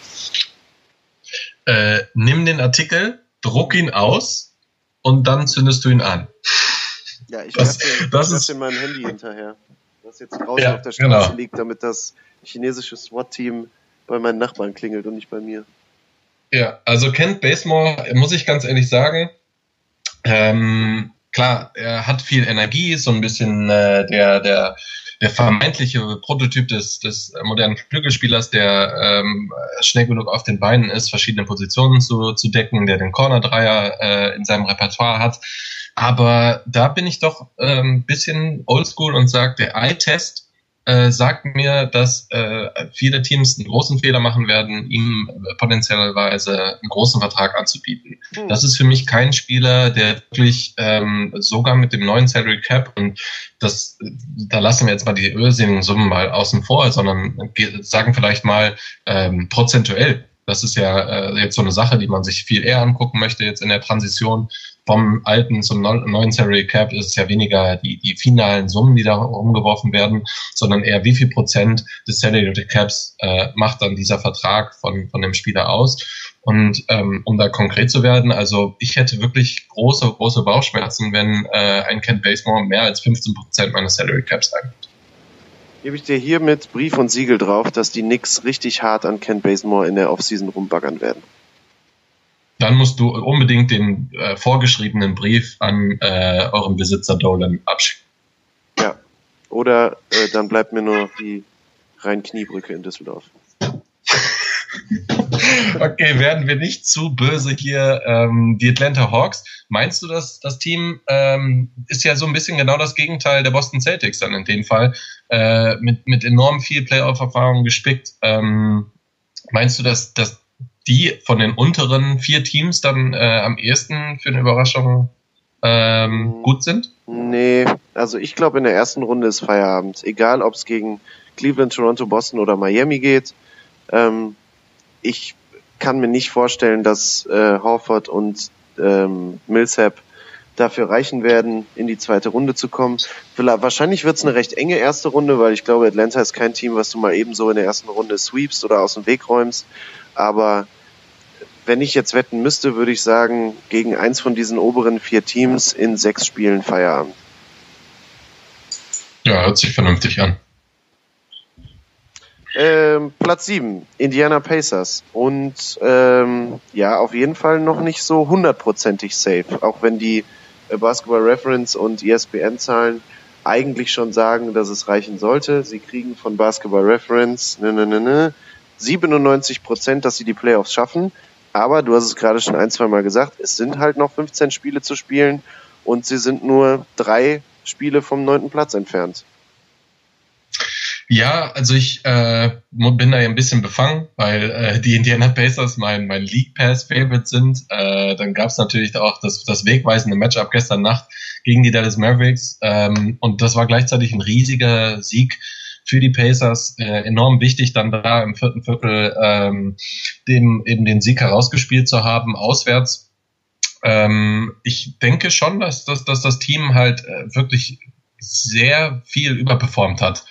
Äh, nimm den Artikel, druck ihn aus und dann zündest du ihn an. Ja, ich das, werfe das ist in meinem Handy hinterher, das jetzt draußen ja, auf der Straße genau. liegt, damit das chinesische SWAT-Team bei meinen Nachbarn klingelt und nicht bei mir. Ja, also Kent Bazemore, muss ich ganz ehrlich sagen, ähm, klar, er hat viel Energie, so ein bisschen äh, der der der vermeintliche Prototyp des des modernen Flügelspielers, der ähm, schnell genug auf den Beinen ist, verschiedene Positionen zu zu decken, der den Corner-Dreier äh, in seinem Repertoire hat. Aber da bin ich doch ein ähm, bisschen oldschool und sage, der Eye-Test äh, sagt mir, dass äh, viele Teams einen großen Fehler machen werden, ihm äh, potenziellerweise einen großen Vertrag anzubieten. Mhm. Das ist für mich kein Spieler, der wirklich ähm, sogar mit dem neuen Salary Cap, und das, da lassen wir jetzt mal die irrsinnigen Summen mal außen vor, sondern sagen vielleicht mal ähm, prozentuell. Das ist ja äh, jetzt so eine Sache, die man sich viel eher angucken möchte jetzt in der Transition. Vom alten zum neuen Salary Cap ist es ja weniger die, die finalen Summen, die da umgeworfen werden, sondern eher wie viel Prozent des Salary Caps äh, macht dann dieser Vertrag von, von dem Spieler aus. Und ähm, um da konkret zu werden, also ich hätte wirklich große, große Bauchschmerzen, wenn äh, ein Kent Bazemore mehr als fünfzehn Prozent meines Salary Caps einnimmt. Gebe ich dir hier mit Brief und Siegel drauf, dass die Knicks richtig hart an Kent Bazemore in der Offseason rumbaggern werden. Dann musst du unbedingt den äh, vorgeschriebenen Brief an äh, euren Besitzer Dolan abschicken. Ja, oder äh, dann bleibt mir nur noch die Rhein-Kniebrücke in Düsseldorf. Okay, werden wir nicht zu böse hier. Ähm, die Atlanta Hawks, meinst du, dass das Team ähm, ist ja so ein bisschen genau das Gegenteil der Boston Celtics dann in dem Fall, äh, mit, mit enorm viel Playoff-Erfahrung gespickt. Ähm, meinst du, dass, dass die von den unteren vier Teams dann äh, am ehesten für eine Überraschung ähm, gut sind? Nee, also ich glaube, in der ersten Runde ist Feierabend. Egal, ob es gegen Cleveland, Toronto, Boston oder Miami geht. Ähm, ich kann mir nicht vorstellen, dass äh, Horford und ähm, Millsap dafür reichen werden, in die zweite Runde zu kommen. Vielleicht, wahrscheinlich wird es eine recht enge erste Runde, weil ich glaube, Atlanta ist kein Team, was du mal eben so in der ersten Runde sweepst oder aus dem Weg räumst. Aber wenn ich jetzt wetten müsste, würde ich sagen, gegen eins von diesen oberen vier Teams in sechs Spielen Feierabend. Ja, hört sich vernünftig an. Ähm, Platz sieben, Indiana Pacers. Und ähm, ja, auf jeden Fall noch nicht so hundertprozentig safe. Auch wenn die äh, Basketball Reference und E S P N-Zahlen eigentlich schon sagen, dass es reichen sollte. Sie kriegen von Basketball Reference ne, ne, ne, ne, siebenundneunzig Prozent, dass sie die Playoffs schaffen. Aber du hast es gerade schon ein, zwei Mal gesagt, es sind halt noch fünfzehn Spiele zu spielen und sie sind nur drei Spiele vom neunten Platz entfernt. Ja, also ich äh, bin da ja ein bisschen befangen, weil äh, die Indiana Pacers mein mein League Pass Favorite sind. Äh, dann gab es natürlich auch das das wegweisende Matchup gestern Nacht gegen die Dallas Mavericks ähm, und das war gleichzeitig ein riesiger Sieg für die Pacers, äh, enorm wichtig, dann da im vierten Viertel ähm, dem eben den Sieg herausgespielt zu haben, auswärts. Ähm, ich denke schon, dass, dass, dass das Team halt äh, wirklich sehr viel überperformt hat.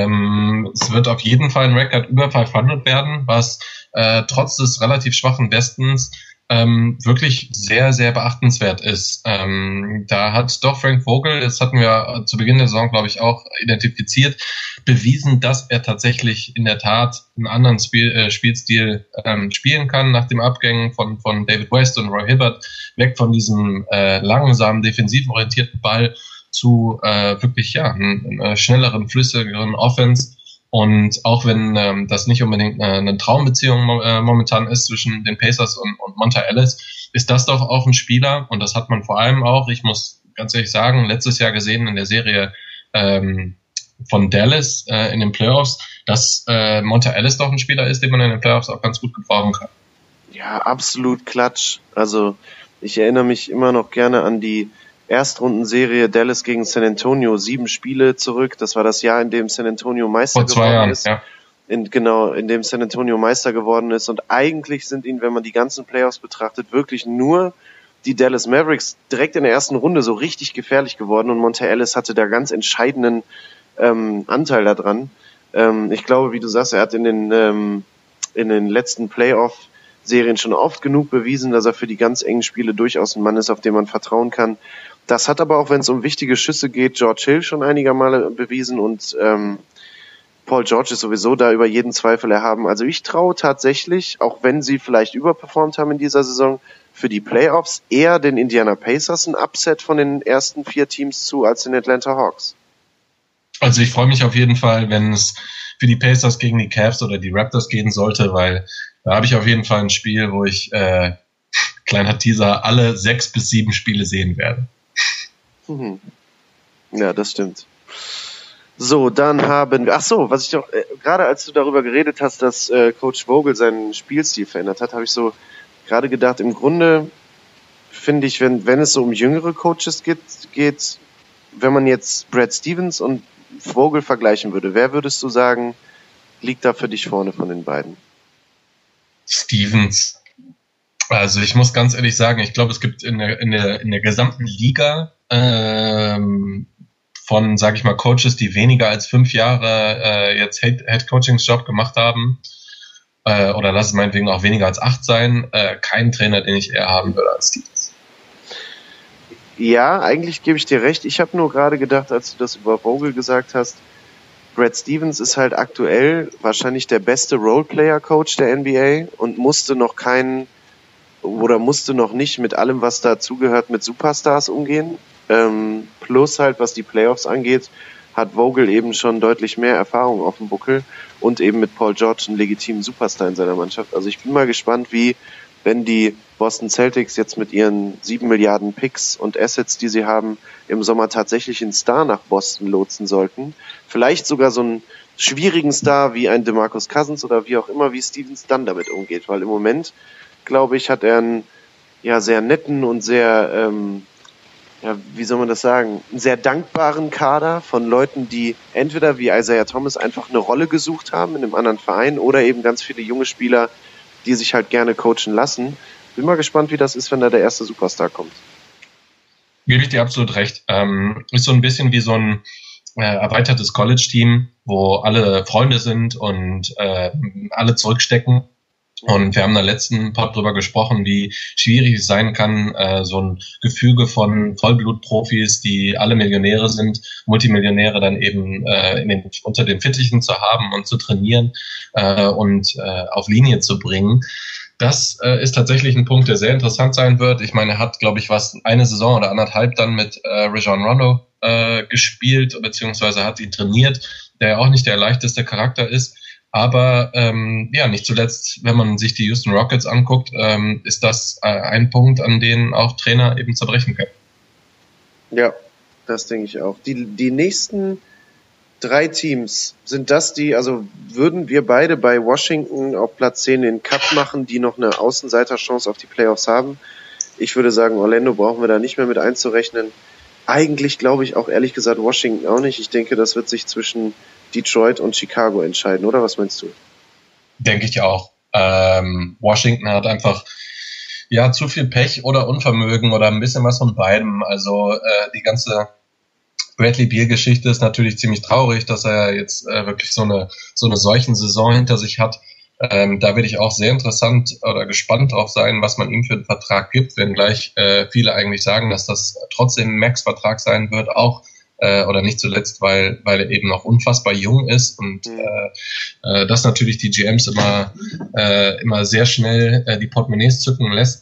Ähm, es wird auf jeden Fall ein Rekord über fünfhundert werden, was äh, trotz des relativ schwachen Westens ähm, wirklich sehr, sehr beachtenswert ist. Ähm, da hat doch Frank Vogel, das hatten wir zu Beginn der Saison, glaube ich, auch identifiziert, bewiesen, dass er tatsächlich in der Tat einen anderen Spiel, äh, Spielstil ähm, spielen kann, nach dem Abgängen von, von David West und Roy Hibbert, weg von diesem äh, langsamen, defensiv orientierten Ball zu äh, wirklich ja einer schnelleren, flüssigeren Offense. Und auch wenn ähm, das nicht unbedingt eine, eine Traumbeziehung äh, momentan ist zwischen den Pacers und, und Monta Ellis, ist das doch auch ein Spieler, und das hat man vor allem auch, ich muss ganz ehrlich sagen, letztes Jahr gesehen in der Serie ähm, von Dallas äh, in den Playoffs, dass äh, Monta Ellis doch ein Spieler ist, den man in den Playoffs auch ganz gut gebrauchen kann. Ja, absolut Klatsch. Also ich erinnere mich immer noch gerne an die Erstrundenserie Dallas gegen San Antonio, sieben Spiele zurück. Das war das Jahr, in dem San Antonio Meister Vor zwei geworden Jahren, ist. Ja. In, genau, in dem San Antonio Meister geworden ist. Und eigentlich sind ihnen, wenn man die ganzen Playoffs betrachtet, wirklich nur die Dallas Mavericks direkt in der ersten Runde so richtig gefährlich geworden. Und Monta Ellis hatte da ganz entscheidenden ähm, Anteil daran. Ähm, ich glaube, wie du sagst, er hat in den, ähm, in den letzten Playoff-Serien schon oft genug bewiesen, dass er für die ganz engen Spiele durchaus ein Mann ist, auf den man vertrauen kann. Das hat aber auch, wenn es um wichtige Schüsse geht, George Hill schon einiger Male bewiesen, und ähm, Paul George ist sowieso da über jeden Zweifel erhaben. Also ich traue tatsächlich, auch wenn sie vielleicht überperformt haben in dieser Saison, für die Playoffs eher den Indiana Pacers ein Upset von den ersten vier Teams zu als den Atlanta Hawks. Also ich freue mich auf jeden Fall, wenn es für die Pacers gegen die Cavs oder die Raptors gehen sollte, weil da habe ich auf jeden Fall ein Spiel, wo ich, äh, kleiner Teaser, alle sechs bis sieben Spiele sehen werde. Mhm. Ja, das stimmt. So, dann haben wir, ach so, was ich doch, äh, gerade als du darüber geredet hast, dass äh, Coach Vogel seinen Spielstil verändert hat, habe ich so gerade gedacht, im Grunde finde ich, wenn wenn es so um jüngere Coaches geht, geht, wenn man jetzt Brad Stevens und Vogel vergleichen würde, wer würdest du sagen, liegt da für dich vorne von den beiden? Stevens. Also ich muss ganz ehrlich sagen, ich glaube, es gibt in der in der in der gesamten Liga ähm, von, sage ich mal, Coaches, die weniger als fünf Jahre äh, jetzt Head-Coachings-Job gemacht haben, äh, oder lass es meinetwegen auch weniger als acht sein, äh, keinen Trainer, den ich eher haben würde als Stevens. Ja, eigentlich gebe ich dir recht. Ich habe nur gerade gedacht, als du das über Vogel gesagt hast, Brad Stevens ist halt aktuell wahrscheinlich der beste Roleplayer-Coach der N B A und musste noch keinen oder musste noch nicht mit allem, was dazugehört, mit Superstars umgehen. Ähm, plus halt, was die Playoffs angeht, hat Vogel eben schon deutlich mehr Erfahrung auf dem Buckel und eben mit Paul George einen legitimen Superstar in seiner Mannschaft. Also ich bin mal gespannt, wie, wenn die Boston Celtics jetzt mit ihren sieben Milliarden Picks und Assets, die sie haben, im Sommer tatsächlich einen Star nach Boston lotsen sollten. Vielleicht sogar so einen schwierigen Star wie ein DeMarcus Cousins oder wie auch immer, wie Stevens dann damit umgeht. Weil im Moment, glaube ich, hat er einen ja sehr netten und sehr ähm, ja, wie soll man das sagen, einen sehr dankbaren Kader von Leuten, die entweder wie Isaiah Thomas einfach eine Rolle gesucht haben in einem anderen Verein oder eben ganz viele junge Spieler, die sich halt gerne coachen lassen. Bin mal gespannt, wie das ist, wenn da der erste Superstar kommt. Gebe ich dir absolut recht. Ähm, ist so ein bisschen wie so ein äh, erweitertes College-Team, wo alle Freunde sind und äh, alle zurückstecken. Und wir haben in der letzten Pod drüber gesprochen, wie schwierig es sein kann, äh, so ein Gefüge von Vollblutprofis, die alle Millionäre sind, Multimillionäre dann eben äh, in den, unter den Fittichen zu haben und zu trainieren äh, und äh, auf Linie zu bringen. Das äh, ist tatsächlich ein Punkt, der sehr interessant sein wird. Ich meine, er hat, glaube ich, was eine Saison oder anderthalb dann mit äh, Rajon Rondo äh, gespielt, beziehungsweise hat ihn trainiert, der ja auch nicht der leichteste Charakter ist. Aber ähm, ja, nicht zuletzt, wenn man sich die Houston Rockets anguckt, ähm, ist das äh, ein Punkt, an den auch Trainer eben zerbrechen können. Ja, das denke ich auch. Die, die nächsten drei Teams, sind das die, also würden wir beide bei Washington auf Platz zehn den Cut machen, die noch eine Außenseiterchance auf die Playoffs haben? Ich würde sagen, Orlando brauchen wir da nicht mehr mit einzurechnen. Eigentlich glaube ich auch ehrlich gesagt Washington auch nicht. Ich denke, das wird sich zwischen Detroit und Chicago entscheiden, oder? Was meinst du? Denke ich auch. Ähm, Washington hat einfach ja zu viel Pech oder Unvermögen oder ein bisschen was von beidem. Also äh, die ganze Bradley Beal-Geschichte ist natürlich ziemlich traurig, dass er jetzt äh, wirklich so eine so eine solchen Saison hinter sich hat. Ähm, da werde ich auch sehr interessant oder gespannt drauf sein, was man ihm für einen Vertrag gibt, wenngleich äh, viele eigentlich sagen, dass das trotzdem ein Max-Vertrag sein wird, auch äh, oder nicht zuletzt, weil weil er eben noch unfassbar jung ist und äh, äh, das natürlich die G Ms immer äh, immer sehr schnell äh, die Portemonnaies zücken lässt.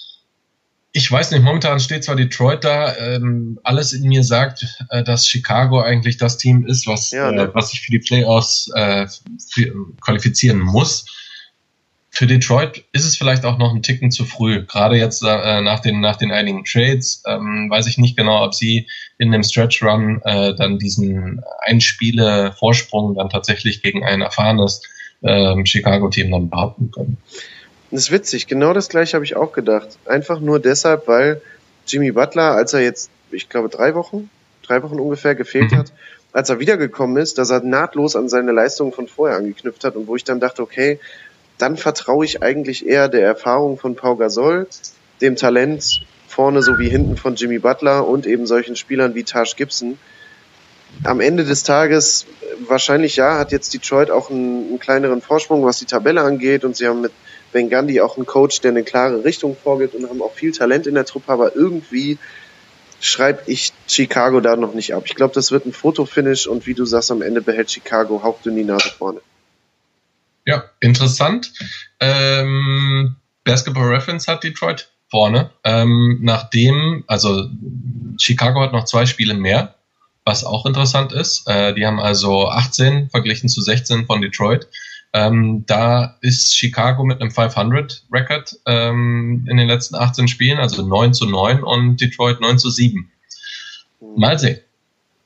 Ich weiß nicht, momentan steht zwar Detroit da, ähm, alles in mir sagt, äh, dass Chicago eigentlich das Team ist, was, ja, ne? äh, was sich für die Playoffs äh, für, qualifizieren muss. Für Detroit ist es vielleicht auch noch ein Ticken zu früh. Gerade jetzt äh, nach den nach den einigen Trades ähm, weiß ich nicht genau, ob sie in dem Stretch Run äh, dann diesen Ein-Spiele-Vorsprung dann tatsächlich gegen ein erfahrenes äh, Chicago-Team dann behaupten können. Das ist witzig, genau das gleiche habe ich auch gedacht. Einfach nur deshalb, weil Jimmy Butler, als er jetzt, ich glaube, drei Wochen, drei Wochen ungefähr gefehlt mhm. hat, als er wiedergekommen ist, dass er nahtlos an seine Leistungen von vorher angeknüpft hat und wo ich dann dachte, okay, dann vertraue ich eigentlich eher der Erfahrung von Pau Gasol, dem Talent vorne sowie hinten von Jimmy Butler und eben solchen Spielern wie Taj Gibson. Am Ende des Tages, wahrscheinlich ja, hat jetzt Detroit auch einen, einen kleineren Vorsprung, was die Tabelle angeht und sie haben mit Ben Gundy auch einen Coach, der eine klare Richtung vorgibt und haben auch viel Talent in der Truppe, aber irgendwie schreibe ich Chicago da noch nicht ab. Ich glaube, das wird ein Fotofinish und wie du sagst, am Ende behält Chicago hauchdünn die Nase vorne. Ja, interessant. Ähm, Basketball Reference hat Detroit vorne. Ähm, nachdem, also Chicago hat noch zwei Spiele mehr, was auch interessant ist. Äh, die haben also achtzehn verglichen zu sechzehn von Detroit. Ähm, da ist Chicago mit einem fünfhundert Record ähm, in den letzten achtzehn Spielen, also neun zu neun und Detroit neun zu sieben. Mal sehen.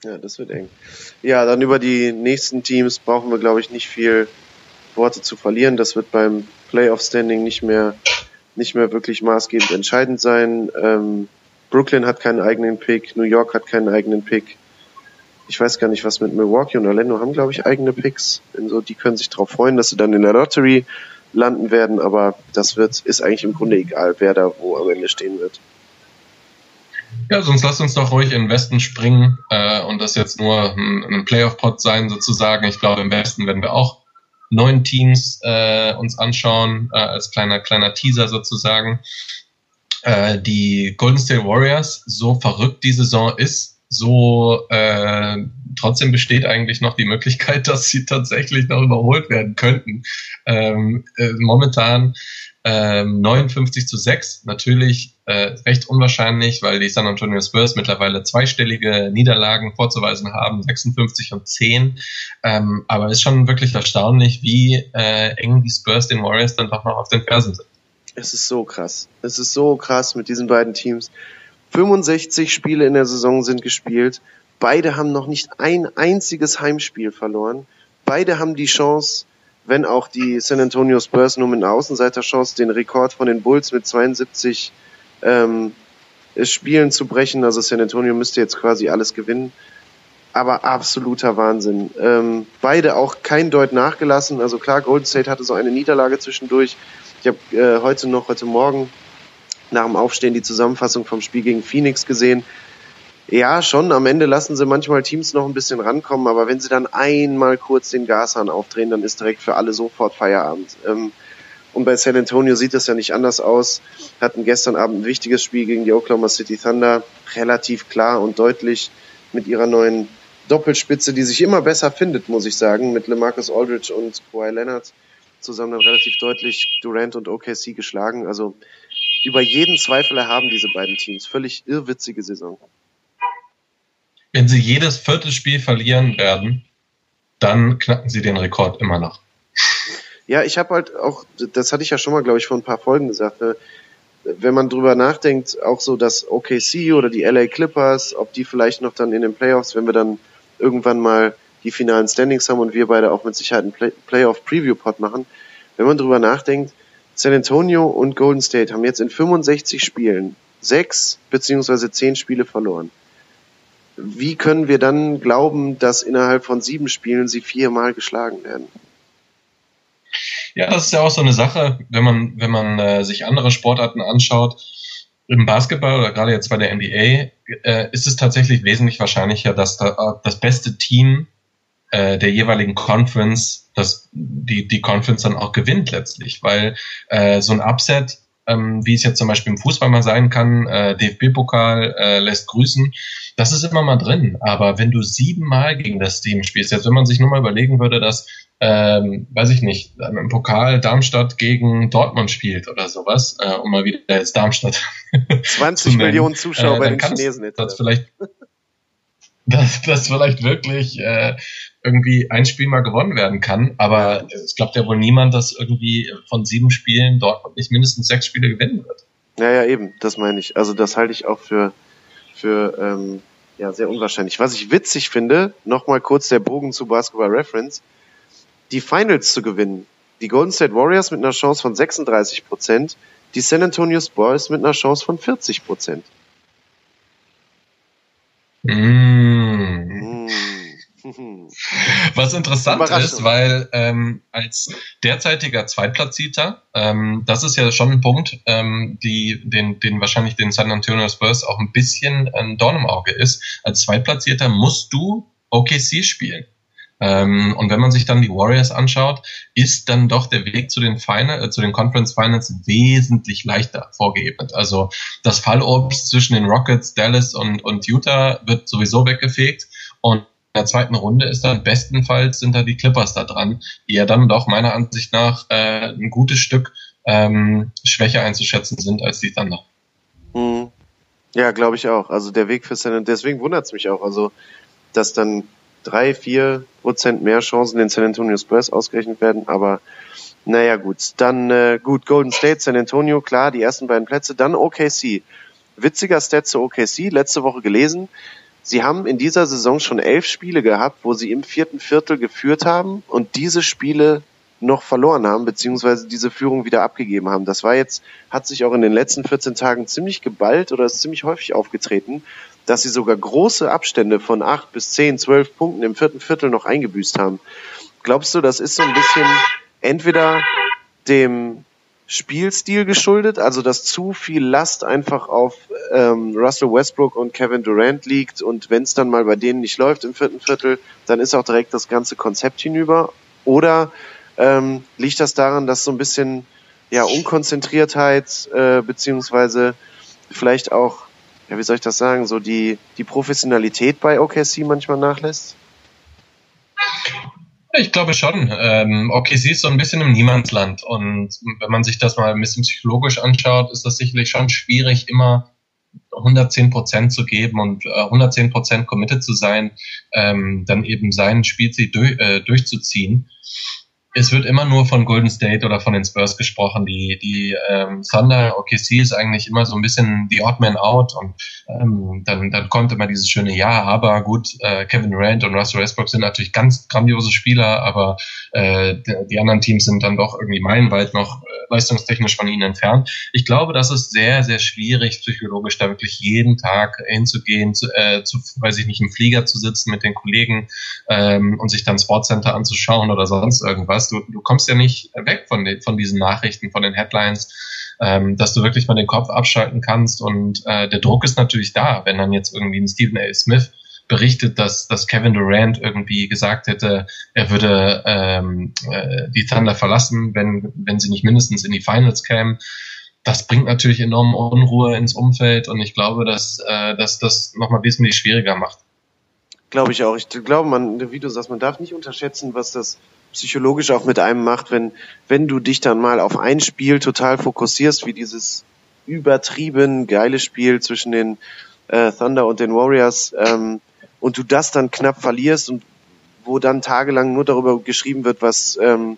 Ja, das wird eng. Ja, dann über die nächsten Teams brauchen wir, glaube ich, nicht viel Worte zu verlieren. Das wird beim Playoff-Standing nicht mehr, nicht mehr wirklich maßgebend entscheidend sein. Ähm, Brooklyn hat keinen eigenen Pick, New York hat keinen eigenen Pick. Ich weiß gar nicht, was mit Milwaukee und Orlando haben, glaube ich, eigene Picks. Also die können sich darauf freuen, dass sie dann in der Lottery landen werden, aber das wird, ist eigentlich im Grunde egal, wer da wo am Ende stehen wird. Ja, sonst lasst uns doch ruhig in den Westen springen äh, und das jetzt nur ein, ein Playoff-Pot sein sozusagen. Ich glaube, im Westen werden wir auch neun Teams äh, uns anschauen, äh, als kleiner kleiner Teaser sozusagen. Äh, die Golden State Warriors, so verrückt die Saison ist, so äh, trotzdem besteht eigentlich noch die Möglichkeit, dass sie tatsächlich noch überholt werden könnten. Ähm, äh, momentan ähm, neunundfünfzig zu sechs, natürlich äh, recht unwahrscheinlich, weil die San Antonio Spurs mittlerweile zweistellige Niederlagen vorzuweisen haben, sechsundfünfzig und zehn. Ähm, aber ist schon wirklich erstaunlich, wie äh, eng die Spurs den Warriors dann doch noch auf den Fersen sind. Es ist so krass. Es ist so krass mit diesen beiden Teams. fünfundsechzig Spiele in der Saison sind gespielt. Beide haben noch nicht ein einziges Heimspiel verloren. Beide haben die Chance, wenn auch die San Antonio Spurs nur mit einer Außenseiterchance, den Rekord von den Bulls mit zweiundsiebzig ähm, Spielen zu brechen. Also San Antonio müsste jetzt quasi alles gewinnen. Aber absoluter Wahnsinn. Ähm, beide auch kein Deut nachgelassen. Also klar, Golden State hatte so eine Niederlage zwischendurch. Ich habe äh, heute noch, heute Morgen nach dem Aufstehen die Zusammenfassung vom Spiel gegen Phoenix gesehen. Ja, schon, am Ende lassen sie manchmal Teams noch ein bisschen rankommen, aber wenn sie dann einmal kurz den Gashahn aufdrehen, dann ist direkt für alle sofort Feierabend. Ähm, und bei San Antonio sieht das ja nicht anders aus. Hatten gestern Abend ein wichtiges Spiel gegen die Oklahoma City Thunder, relativ klar und deutlich mit ihrer neuen Doppelspitze, die sich immer besser findet, muss ich sagen, mit LaMarcus Aldridge und Kawhi Leonard zusammen dann relativ deutlich Durant und O K C geschlagen. Also über jeden Zweifel erhaben diese beiden Teams. Völlig irrwitzige Saison. Wenn sie jedes Viertelspiel verlieren werden, dann knacken sie den Rekord immer noch. Ja, ich habe halt auch, das hatte ich ja schon mal, glaube ich, vor ein paar Folgen gesagt, ne? Wenn man drüber nachdenkt, auch so, dass O K C oder die L A Clippers, ob die vielleicht noch dann in den Playoffs, wenn wir dann irgendwann mal die finalen Standings haben und wir beide auch mit Sicherheit einen Play- Playoff-Preview-Pod machen, wenn man drüber nachdenkt, San Antonio und Golden State haben jetzt in fünfundsechzig Spielen sechs beziehungsweise zehn Spiele verloren. Wie können wir dann glauben, dass innerhalb von sieben Spielen sie viermal geschlagen werden? Ja, das ist ja auch so eine Sache, wenn man wenn man äh, sich andere Sportarten anschaut. Im Basketball oder gerade jetzt bei der N B A äh, ist es tatsächlich wesentlich wahrscheinlicher, dass da, äh, das beste Team äh, der jeweiligen Conference, dass die die Conference dann auch gewinnt letztlich, weil äh, so ein Upset, ähm, wie es jetzt zum Beispiel im Fußball mal sein kann, äh, D F B-Pokal äh, lässt grüßen, das ist immer mal drin. Aber wenn du siebenmal gegen das Team spielst, jetzt wenn man sich nur mal überlegen würde, dass Ähm, weiß ich nicht, im Pokal Darmstadt gegen Dortmund spielt oder sowas, äh, um mal wieder jetzt Darmstadt zwanzig Millionen Zuschauer äh, bei den Chinesen jetzt. Das vielleicht, dass das vielleicht wirklich äh, irgendwie ein Spiel mal gewonnen werden kann, aber es glaubt ja wohl niemand, dass irgendwie von sieben Spielen Dortmund nicht mindestens sechs Spiele gewinnen wird. Ja, ja, eben, das meine ich. Also das halte ich auch für, für ähm, ja, sehr unwahrscheinlich. Was ich witzig finde, nochmal kurz der Bogen zu Basketball Reference, die Finals zu gewinnen. Die Golden State Warriors mit einer Chance von sechsunddreißig Prozent, die San Antonio Spurs mit einer Chance von vierzig Prozent. Mm. Was interessant ist, weil ähm, als derzeitiger Zweitplatzierter, ähm, das ist ja schon ein Punkt, ähm, die den, den wahrscheinlich den San Antonio Spurs auch ein bisschen ein Dorn im Auge ist. Als Zweitplatzierter musst du O K C spielen. Ähm, und wenn man sich dann die Warriors anschaut, ist dann doch der Weg zu den Final, äh, zu den Conference Finals wesentlich leichter vorgeebnet. Also das Fallobst zwischen den Rockets, Dallas und, und Utah wird sowieso weggefegt. Und in der zweiten Runde ist dann bestenfalls sind da die Clippers da dran, die ja dann doch meiner Ansicht nach äh, ein gutes Stück ähm, schwächer einzuschätzen sind als die Thunder. Mhm. Ja, glaube ich auch. Also der Weg für San Antonio, deswegen wundert es mich auch, also dass dann drei, vier Prozent mehr Chancen den San Antonio Spurs ausgerechnet werden, aber naja gut, dann äh, gut, Golden State, San Antonio, klar, die ersten beiden Plätze, dann O K C. Witziger Stat zu O K C, letzte Woche gelesen, sie haben in dieser Saison schon elf Spiele gehabt, wo sie im vierten Viertel geführt haben und diese Spiele noch verloren haben, beziehungsweise diese Führung wieder abgegeben haben. Das war jetzt, hat sich auch in den letzten vierzehn Tagen ziemlich geballt oder ist ziemlich häufig aufgetreten, dass sie sogar große Abstände von acht bis zehn, zwölf Punkten im vierten Viertel noch eingebüßt haben. Glaubst du, das ist so ein bisschen entweder dem Spielstil geschuldet, also dass zu viel Last einfach auf ähm, Russell Westbrook und Kevin Durant liegt und wenn es dann mal bei denen nicht läuft im vierten Viertel, dann ist auch direkt das ganze Konzept hinüber? Oder ähm, liegt das daran, dass so ein bisschen ja Unkonzentriertheit äh, beziehungsweise vielleicht auch, ja wie soll ich das sagen, so die die Professionalität bei O K C manchmal nachlässt? Ich glaube schon. Ähm, O K C ist so ein bisschen im Niemandsland und wenn man sich das mal ein bisschen psychologisch anschaut, ist das sicherlich schon schwierig, immer hundertzehn Prozent zu geben und äh, hundertzehn Prozent committed zu sein, ähm, dann eben sein Spielziel durch, äh, durchzuziehen. Es wird immer nur von Golden State oder von den Spurs gesprochen. Die die ähm, Thunder, O K C ist eigentlich immer so ein bisschen die Odd Man Out und ähm, dann dann kommt immer dieses schöne Ja, aber gut, äh, Kevin Durant und Russell Westbrook sind natürlich ganz grandiose Spieler, aber äh, die, die anderen Teams sind dann doch irgendwie meilenweit noch äh, leistungstechnisch von ihnen entfernt. Ich glaube, das ist sehr, sehr schwierig psychologisch, da wirklich jeden Tag hinzugehen, zu, äh, zu weiß ich nicht, im Flieger zu sitzen mit den Kollegen ähm, und sich dann Sportcenter anzuschauen oder sonst irgendwas. Du, du kommst ja nicht weg von, den, von diesen Nachrichten, von den Headlines, ähm, dass du wirklich mal den Kopf abschalten kannst und äh, der Druck ist natürlich da, wenn dann jetzt irgendwie ein Stephen A. Smith berichtet, dass, dass Kevin Durant irgendwie gesagt hätte, er würde ähm, äh, die Thunder verlassen, wenn, wenn sie nicht mindestens in die Finals kämen. Das bringt natürlich enorme Unruhe ins Umfeld und ich glaube, dass, äh, dass das nochmal wesentlich schwieriger macht. Glaube ich auch. Ich glaube, man, wie du sagst, man darf nicht unterschätzen, was das psychologisch auch mit einem macht, wenn wenn du dich dann mal auf ein Spiel total fokussierst, wie dieses übertrieben geile Spiel zwischen den äh, Thunder und den Warriors ähm, und du das dann knapp verlierst und wo dann tagelang nur darüber geschrieben wird, was ähm,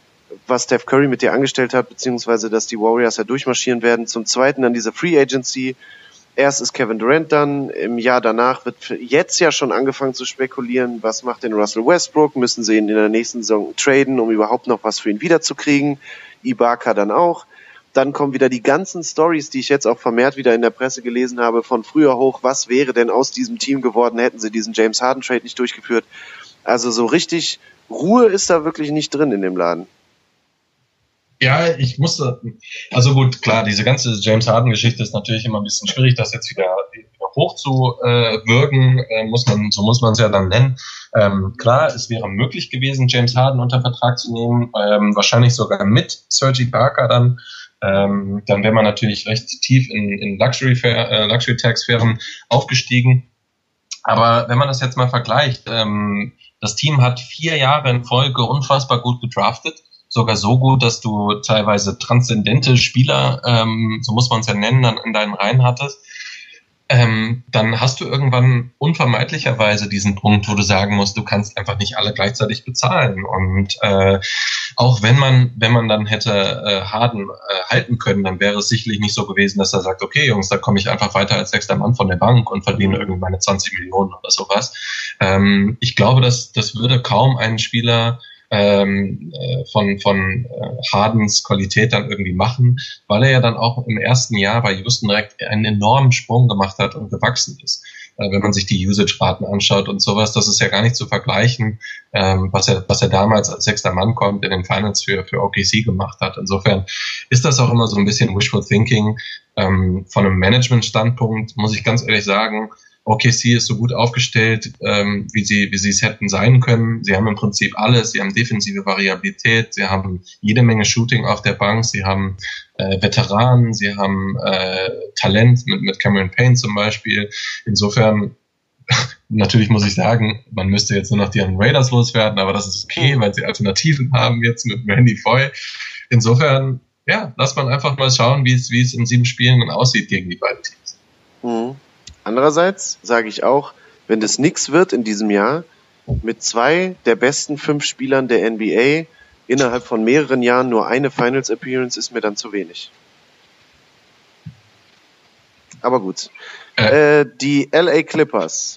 was Steph Curry mit dir angestellt hat, beziehungsweise dass die Warriors ja durchmarschieren werden. Zum Zweiten dann diese Free Agency. Erst ist Kevin Durant dann, im Jahr danach wird jetzt ja schon angefangen zu spekulieren, was macht denn Russell Westbrook, müssen sie ihn in der nächsten Saison traden, um überhaupt noch was für ihn wiederzukriegen, Ibaka dann auch. Dann kommen wieder die ganzen Stories, die ich jetzt auch vermehrt wieder in der Presse gelesen habe, von früher hoch, was wäre denn aus diesem Team geworden, hätten sie diesen James Harden Trade nicht durchgeführt. Also so richtig Ruhe ist da wirklich nicht drin in dem Laden. Ja, ich musste, also gut, klar, diese ganze James Harden-Geschichte ist natürlich immer ein bisschen schwierig, das jetzt wieder, wieder hoch zu äh, wirken, äh, muss man, so muss man es ja dann nennen. Ähm, klar, es wäre möglich gewesen, James Harden unter Vertrag zu nehmen, ähm, wahrscheinlich sogar mit Serge Ibaka dann. Ähm, dann wäre man natürlich recht tief in, in Luxury, äh, Luxury-Tag-Sphären aufgestiegen. Aber wenn man das jetzt mal vergleicht, ähm, das Team hat vier Jahre in Folge unfassbar gut gedraftet. Sogar so gut, dass du teilweise transzendente Spieler, ähm, so muss man es ja nennen, dann in deinen Reihen hattest. Ähm, dann hast du irgendwann unvermeidlicherweise diesen Punkt, wo du sagen musst, du kannst einfach nicht alle gleichzeitig bezahlen. Und äh, auch wenn man, wenn man dann hätte äh, Harden äh, halten können, dann wäre es sicherlich nicht so gewesen, dass er sagt, okay Jungs, da komme ich einfach weiter als sechster Mann von der Bank und verdiene irgendwie meine zwanzig Millionen oder sowas. Ähm, ich glaube, dass das würde kaum einen Spieler ähm, äh, von von äh, Hardens Qualität dann irgendwie machen, weil er ja dann auch im ersten Jahr bei Houston direkt einen enormen Sprung gemacht hat und gewachsen ist. Äh, wenn man sich die Usage-Raten anschaut und sowas, das ist ja gar nicht zu vergleichen, ähm, was er was er damals als sechster Mann kommt in den Finals für für O K C gemacht hat. Insofern ist das auch immer so ein bisschen wishful thinking. Ähm, von einem Management-Standpunkt muss ich ganz ehrlich sagen, O K C ist so gut aufgestellt, ähm, wie sie wie sie es hätten sein können. Sie haben im Prinzip alles. Sie haben defensive Variabilität, sie haben jede Menge Shooting auf der Bank, sie haben äh, Veteranen, sie haben äh, Talent mit mit Cameron Payne zum Beispiel. Insofern, natürlich muss ich sagen, man müsste jetzt nur noch die an Raiders loswerden, aber das ist okay, weil sie Alternativen haben jetzt mit Randy Foy. Insofern, ja, lass man einfach mal schauen, wie es wie es in sieben Spielen dann aussieht gegen die beiden Teams. Mhm. Andererseits sage ich auch, wenn das nix wird in diesem Jahr, mit zwei der besten fünf Spielern der N B A innerhalb von mehreren Jahren nur eine Finals Appearance ist mir dann zu wenig. Aber gut. Äh. Äh, die L A Clippers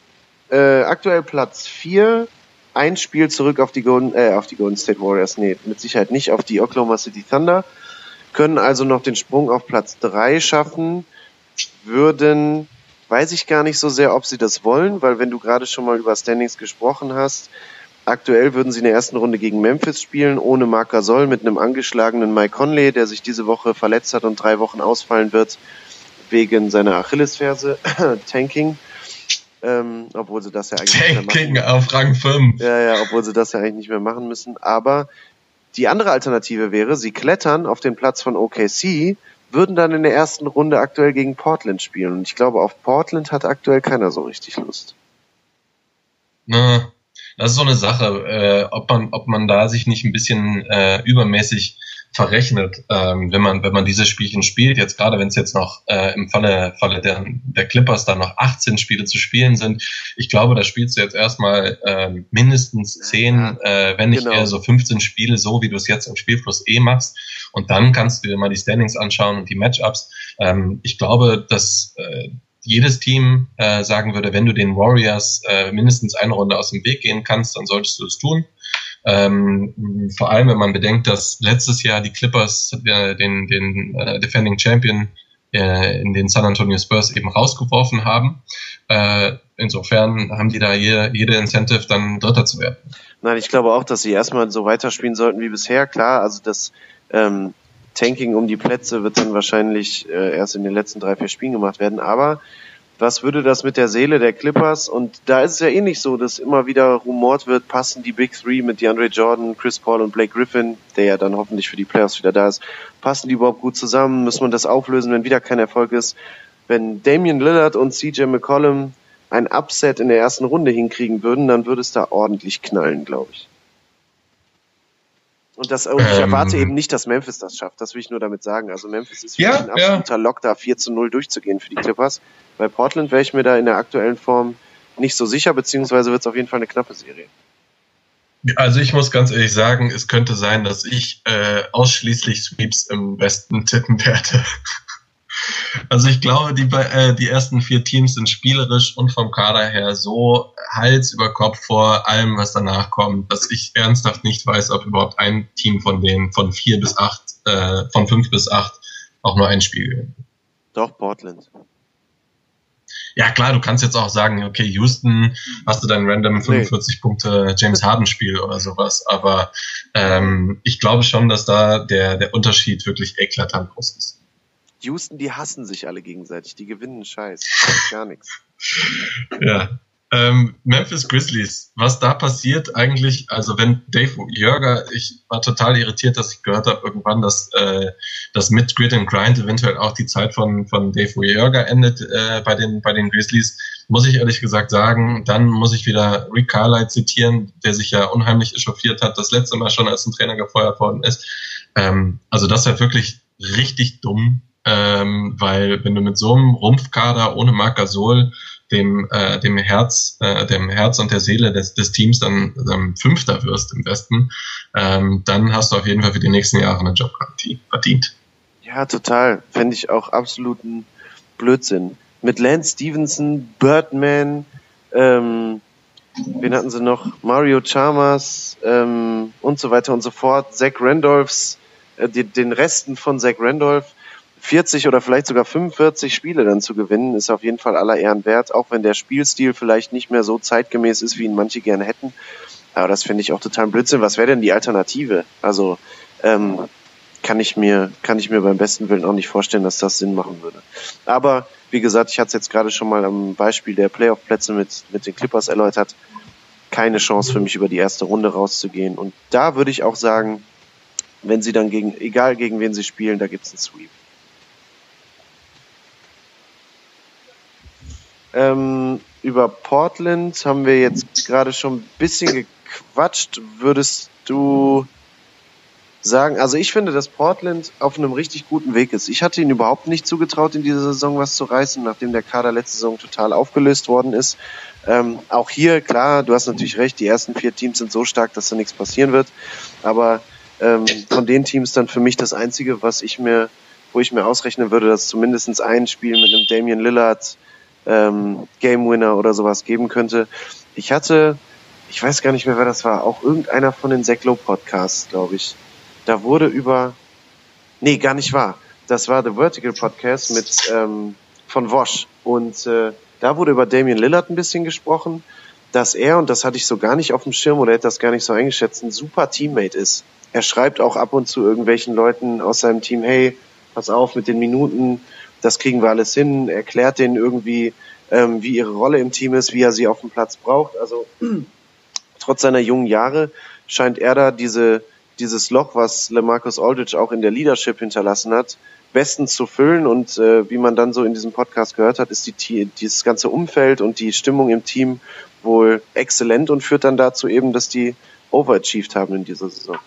äh, aktuell Platz vier, ein Spiel zurück auf die Golden, äh, auf die Golden State Warriors, nee, mit Sicherheit nicht, auf die Oklahoma City Thunder, können also noch den Sprung auf Platz drei schaffen, würden, weiß ich gar nicht so sehr, ob sie das wollen, weil wenn du gerade schon mal über Standings gesprochen hast, aktuell würden sie in der ersten Runde gegen Memphis spielen, ohne Marc Gasol, mit einem angeschlagenen Mike Conley, der sich diese Woche verletzt hat und drei Wochen ausfallen wird, wegen seiner Achillesferse, Tanking. Ähm, obwohl sie das ja eigentlich Tanking nicht mehr machen. auf Rang fünf. Ja, ja, obwohl sie das ja eigentlich nicht mehr machen müssen. Aber die andere Alternative wäre, sie klettern auf den Platz von O K C, würden dann in der ersten Runde aktuell gegen Portland spielen. Und ich glaube, auf Portland hat aktuell keiner so richtig Lust. Na, das ist so eine Sache, äh, ob man, ob man da sich nicht ein bisschen äh, übermäßig verrechnet, ähm, wenn man, wenn man diese Spielchen spielt. Jetzt gerade, wenn es jetzt noch äh, im Falle, Falle der, der Clippers dann noch achtzehn Spiele zu spielen sind. Ich glaube, da spielst du jetzt erstmal äh, mindestens zehn, äh, wenn nicht Genau. eher so fünfzehn Spiele, so wie du es jetzt im Spielfluss eh machst. Und dann kannst du dir mal die Standings anschauen und die Matchups. Ähm, ich glaube, dass äh, jedes Team äh, sagen würde, wenn du den Warriors äh, mindestens eine Runde aus dem Weg gehen kannst, dann solltest du es tun. Ähm, vor allem, wenn man bedenkt, dass letztes Jahr die Clippers äh, den, den äh, Defending Champion äh, in den San Antonio Spurs eben rausgeworfen haben. Äh, insofern haben die da jede, jede Incentive, dann Dritter zu werden. Nein, ich glaube auch, dass sie erstmal so weiterspielen sollten wie bisher. Klar, also das ähm, Tanking um die Plätze wird dann wahrscheinlich äh, erst in den letzten drei, vier Spielen gemacht werden. Aber was würde das mit der Seele der Clippers? Und da ist es ja eh nicht so, dass immer wieder rumort wird, passen die Big Three mit DeAndre Jordan, Chris Paul und Blake Griffin, der ja dann hoffentlich für die Playoffs wieder da ist, passen die überhaupt gut zusammen? Muss man das auflösen, wenn wieder kein Erfolg ist? Wenn Damian Lillard und C J McCollum ein Upset in der ersten Runde hinkriegen würden, dann würde es da ordentlich knallen, glaube ich. Und, das, und ich Ähm. erwarte eben nicht, dass Memphis das schafft. Das will ich nur damit sagen. Also Memphis ist für Ja, mich ein absoluter ja. Lock, da vier zu null durchzugehen für die Clippers. Bei Portland wäre ich mir da in der aktuellen Form nicht so sicher, beziehungsweise wird es auf jeden Fall eine knappe Serie. Also ich muss ganz ehrlich sagen, es könnte sein, dass ich äh, ausschließlich Sweeps im Westen tippen werde. Also ich glaube, die, äh, die ersten vier Teams sind spielerisch und vom Kader her so Hals über Kopf vor allem, was danach kommt, dass ich ernsthaft nicht weiß, ob überhaupt ein Team von denen von vier bis acht, äh, von fünf bis acht auch nur ein Spiel gewinnt. Doch, Portland. Ja klar, du kannst jetzt auch sagen, okay, Houston, hast du dein random fünfundvierzig nee. Punkte James Harden Spiel oder sowas, aber ähm, ich glaube schon, dass da der, der Unterschied wirklich eklatant groß ist. Houston, die hassen sich alle gegenseitig, die gewinnen Scheiß, gar nichts. Ja. Ähm, Memphis Grizzlies, was da passiert eigentlich, also wenn Dave Joerger, ich war total irritiert, dass ich gehört habe irgendwann, dass, äh, dass mit Grit and Grind eventuell auch die Zeit von, von Dave Joerger endet äh, bei den, bei den Grizzlies, muss ich ehrlich gesagt sagen. Dann muss ich wieder Rick Carlisle zitieren, der sich ja unheimlich echauffiert hat, das letzte Mal schon, als ein Trainer gefeuert worden ist. Ähm, also das wäre wirklich richtig dumm, ähm, weil wenn du mit so einem Rumpfkader ohne Marc Gasol dem äh, dem Herz äh, dem Herz und der Seele des, des Teams dann ähm, Fünfter wirst im Westen, ähm, dann hast du auf jeden Fall für die nächsten Jahre eine Jobgarantie verdient. Ja, total. Fände ich auch absoluten Blödsinn. Mit Lance Stevenson, Birdman, ähm, wen hatten sie noch? Mario Chalmers ähm, und so weiter und so fort. Zach Randolphs, äh, die, den Resten von Zach Randolph, vierzig oder vielleicht sogar fünfundvierzig Spiele dann zu gewinnen, ist auf jeden Fall aller Ehren wert, auch wenn der Spielstil vielleicht nicht mehr so zeitgemäß ist, wie ihn manche gerne hätten. Aber das finde ich auch total Blödsinn. Was wäre denn die Alternative? Also ähm, kann ich mir kann ich mir beim besten Willen auch nicht vorstellen, dass das Sinn machen würde. Aber wie gesagt, ich hatte es jetzt gerade schon mal am Beispiel der Playoff-Plätze mit mit den Clippers erläutert. Keine Chance für mich, über die erste Runde rauszugehen. Und da würde ich auch sagen, wenn sie dann gegen, egal gegen wen sie spielen, da gibt es einen Sweep. Ähm, über Portland haben wir jetzt gerade schon ein bisschen gequatscht. Würdest du sagen, also ich finde, dass Portland auf einem richtig guten Weg ist. Ich hatte ihnen überhaupt nicht zugetraut, in dieser Saison was zu reißen, nachdem der Kader letzte Saison total aufgelöst worden ist. Ähm, auch hier, klar, du hast natürlich recht, die ersten vier Teams sind so stark, dass da nichts passieren wird. Aber ähm, von den Teams dann für mich das Einzige, was ich mir, wo ich mir ausrechnen würde, dass zumindest ein Spiel mit einem Damian Lillard, ähm, Game Winner oder sowas geben könnte. Ich hatte, ich weiß gar nicht mehr, wer das war, auch irgendeiner von den Zach Lowe Podcasts, glaube ich. Da wurde über, nee, gar nicht wahr. Das war The Vertical Podcast mit ähm, von Wosch. Und äh, da wurde über Damian Lillard ein bisschen gesprochen, dass er, und das hatte ich so gar nicht auf dem Schirm oder hätte das gar nicht so eingeschätzt, ein super Teammate ist. Er schreibt auch ab und zu irgendwelchen Leuten aus seinem Team, hey, pass auf mit den Minuten, das kriegen wir alles hin. Er erklärt denen irgendwie, ähm, wie ihre Rolle im Team ist, wie er sie auf dem Platz braucht. Also trotz seiner jungen Jahre scheint er da diese dieses Loch, was LaMarcus Aldridge auch in der Leadership hinterlassen hat, bestens zu füllen. Und äh, wie man dann so in diesem Podcast gehört hat, ist die dieses ganze Umfeld und die Stimmung im Team wohl exzellent und führt dann dazu eben, dass die overachieved haben in dieser Saison.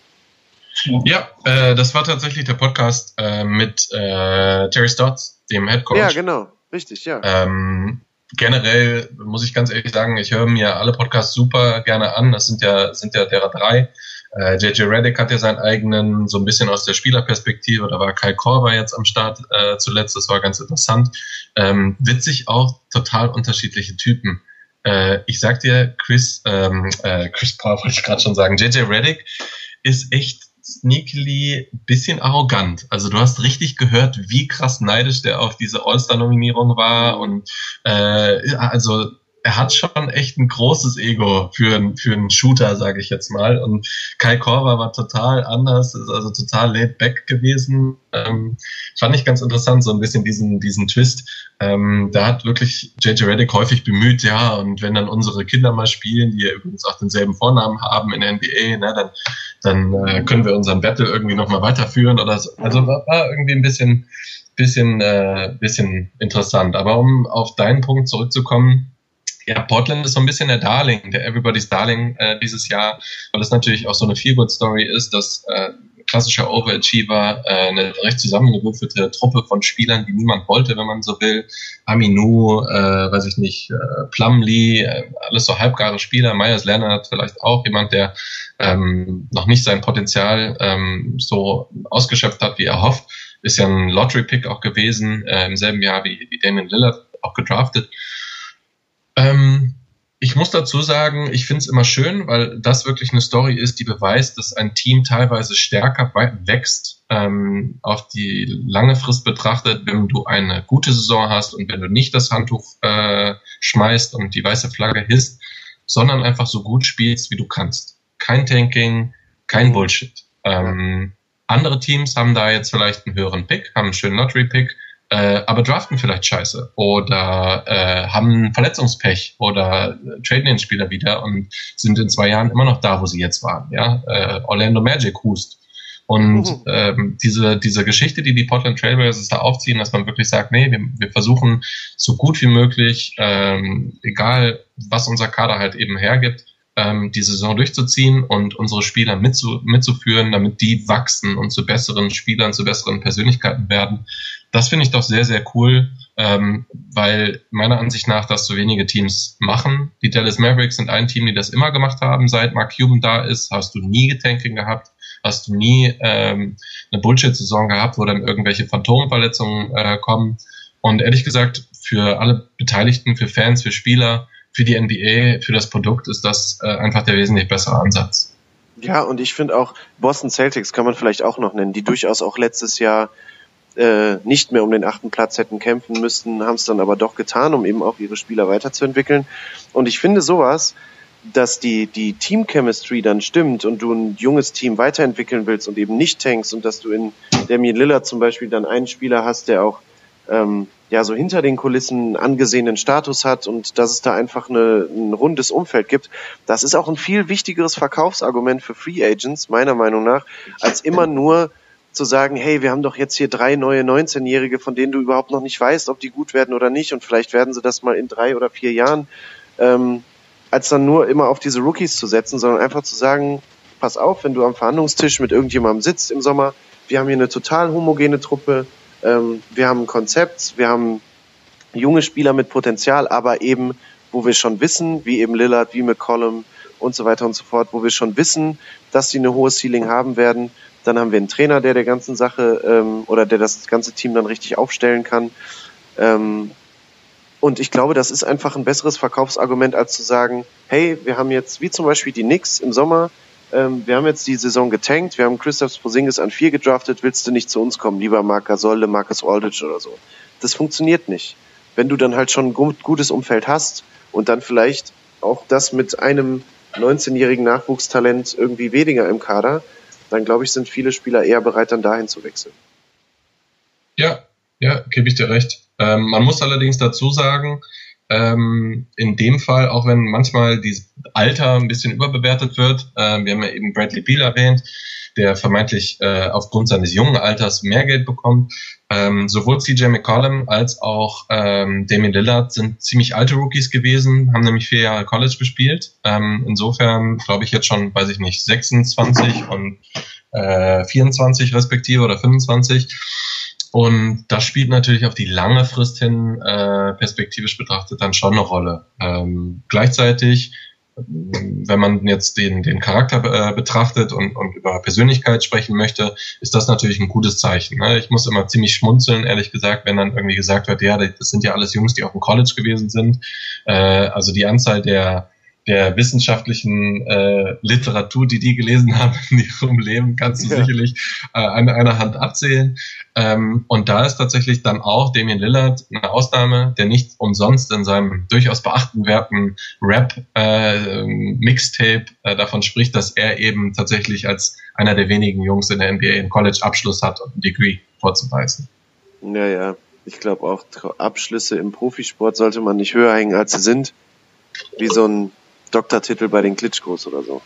Ja, äh, das war tatsächlich der Podcast äh, mit äh, Terry Stotts, dem Head Coach. Ja, genau, richtig, ja. Ähm, generell muss ich ganz ehrlich sagen, ich höre mir alle Podcasts super gerne an. Das sind ja sind ja derer drei. Äh, J J Redick hat ja seinen eigenen, so ein bisschen aus der Spielerperspektive. Da war Kyle Korver jetzt am Start äh, zuletzt. Das war ganz interessant. Ähm, witzig auch, total unterschiedliche Typen. Äh, ich sag dir, Chris, ähm, äh, Chris Paul wollte ich gerade schon sagen, J J Redick ist echt sneakily bisschen arrogant. Also du hast richtig gehört, wie krass neidisch der auf diese All-Star-Nominierung war und äh, also er hat schon echt ein großes Ego für, für einen Shooter, sage ich jetzt mal. Und Kyle Korver war total anders, ist also total laid back gewesen. Ähm, fand ich ganz interessant, so ein bisschen diesen diesen Twist. Ähm, da hat wirklich J J Redick häufig bemüht, ja, und wenn dann unsere Kinder mal spielen, die ja übrigens auch denselben Vornamen haben in der N B A, ne, dann dann äh, können wir unseren Battle irgendwie nochmal weiterführen oder so. Also war, war irgendwie ein bisschen bisschen äh, bisschen interessant. Aber um auf deinen Punkt zurückzukommen, ja, Portland ist so ein bisschen der Darling, der Everybody's Darling äh, dieses Jahr, weil es natürlich auch so eine Feel-Good-Story ist, dass äh, klassischer Overachiever, äh, eine recht zusammengewürfelte Truppe von Spielern, die niemand wollte, wenn man so will. Aminu, äh, weiß ich nicht, äh, Plumlee, äh, alles so halbgare Spieler. Myers Leonard vielleicht auch jemand, der ähm, noch nicht sein Potenzial ähm, so ausgeschöpft hat, wie er hofft. Ist ja ein Lottery-Pick auch gewesen, äh, im selben Jahr wie, wie Damian Lillard, auch gedraftet. Ähm, ich muss dazu sagen, ich finde es immer schön, weil das wirklich eine Story ist, die beweist, dass ein Team teilweise stärker wächst, ähm, auf die lange Frist betrachtet, wenn du eine gute Saison hast und wenn du nicht das Handtuch äh, schmeißt und die weiße Flagge hisst, sondern einfach so gut spielst, wie du kannst. Kein Tanking, kein Bullshit. Ähm, andere Teams haben da jetzt vielleicht einen höheren Pick, haben einen schönen Lottery-Pick, Äh, aber draften vielleicht scheiße oder äh, haben Verletzungspech oder äh, traden den Spieler wieder und sind in zwei Jahren immer noch da, wo sie jetzt waren. Ja, äh, Orlando Magic hust. Und mhm. ähm, diese diese Geschichte, die die Portland Trailblazers da aufziehen, dass man wirklich sagt, nee, wir, wir versuchen so gut wie möglich, ähm, egal was unser Kader halt eben hergibt, ähm, die Saison durchzuziehen und unsere Spieler mitzu, mitzuführen, damit die wachsen und zu besseren Spielern, zu besseren Persönlichkeiten werden. Das finde ich doch sehr, sehr cool, ähm, weil meiner Ansicht nach das so wenige Teams machen. Die Dallas Mavericks sind ein Team, die das immer gemacht haben. Seit Mark Cuban da ist, hast du nie Getanking gehabt, hast du nie ähm, eine Bullshit-Saison gehabt, wo dann irgendwelche Phantomverletzungen äh, kommen. Und ehrlich gesagt, für alle Beteiligten, für Fans, für Spieler, für die N B A, für das Produkt ist das äh, einfach der wesentlich bessere Ansatz. Ja, und ich finde auch, Boston Celtics kann man vielleicht auch noch nennen, die durchaus auch letztes Jahr äh, nicht mehr um den achten Platz hätten kämpfen müssten, haben es dann aber doch getan, um eben auch ihre Spieler weiterzuentwickeln. Und ich finde sowas, dass die die Team-Chemistry dann stimmt und du ein junges Team weiterentwickeln willst und eben nicht tankst und dass du in Damian Lillard zum Beispiel dann einen Spieler hast, der auch ähm, ja so hinter den Kulissen angesehenen Status hat und dass es da einfach eine, ein rundes Umfeld gibt. Das ist auch ein viel wichtigeres Verkaufsargument für Free Agents, meiner Meinung nach, als immer nur zu sagen, hey, wir haben doch jetzt hier drei neue neunzehnjährige, von denen du überhaupt noch nicht weißt, ob die gut werden oder nicht und vielleicht werden sie das mal in drei oder vier Jahren, ähm, als dann nur immer auf diese Rookies zu setzen, sondern einfach zu sagen, pass auf, wenn du am Verhandlungstisch mit irgendjemandem sitzt im Sommer, wir haben hier eine total homogene Truppe, ähm, wir haben ein Konzept, wir haben junge Spieler mit Potenzial, aber eben, wo wir schon wissen, wie eben Lillard, wie McCollum und so weiter und so fort, wo wir schon wissen, dass sie eine hohe Ceiling haben werden. Dann haben wir einen Trainer, der der ganzen Sache ähm, oder der das ganze Team dann richtig aufstellen kann. Ähm, Und ich glaube, das ist einfach ein besseres Verkaufsargument, als zu sagen, hey, wir haben jetzt, wie zum Beispiel die Knicks im Sommer, ähm, wir haben jetzt die Saison getankt, wir haben Kristaps Porzingis an vier gedraftet, willst du nicht zu uns kommen, lieber Marc Gasol, Marcus Aldridge oder so. Das funktioniert nicht. Wenn du dann halt schon ein gut, gutes Umfeld hast und dann vielleicht auch das mit einem neunzehnjährigen Nachwuchstalent irgendwie weniger im Kader, dann glaube ich, sind viele Spieler eher bereit, dann dahin zu wechseln. Ja, ja, gebe ich dir recht. Ähm, man muss allerdings dazu sagen, ähm, in dem Fall, auch wenn manchmal das Alter ein bisschen überbewertet wird, äh, wir haben ja eben Bradley Beal erwähnt, der vermeintlich äh, aufgrund seines jungen Alters mehr Geld bekommt. Ähm, sowohl C J McCollum als auch ähm, Damian Lillard sind ziemlich alte Rookies gewesen, haben nämlich vier Jahre College gespielt. Ähm, insofern glaube ich jetzt schon, weiß ich nicht, sechsundzwanzig und äh, vierundzwanzig respektive oder fünfundzwanzig. Und das spielt natürlich auf die lange Frist hin, äh, perspektivisch betrachtet, dann schon eine Rolle. Ähm, gleichzeitig, wenn man jetzt den, den Charakter äh, betrachtet und, und über Persönlichkeit sprechen möchte, ist das natürlich ein gutes Zeichen. Ne? Ich muss immer ziemlich schmunzeln, ehrlich gesagt, wenn dann irgendwie gesagt wird, ja, das sind ja alles Jungs, die auf dem College gewesen sind. Äh, also die Anzahl der der wissenschaftlichen äh, Literatur, die die gelesen haben in ihrem Leben, kannst du ja. sicherlich äh, an einer Hand abzählen. Ähm, und da ist tatsächlich dann auch Damian Lillard eine Ausnahme, der nicht umsonst in seinem durchaus beachtenswerten Rap-Mixtape äh, äh, davon spricht, dass er eben tatsächlich als einer der wenigen Jungs in der N B A einen College-Abschluss hat und ein Degree vorzuweisen. Ja, ja. Ich glaube auch, Abschlüsse im Profisport sollte man nicht höher hängen, als sie sind. Wie so ein Doktortitel bei den Klitschkos oder so.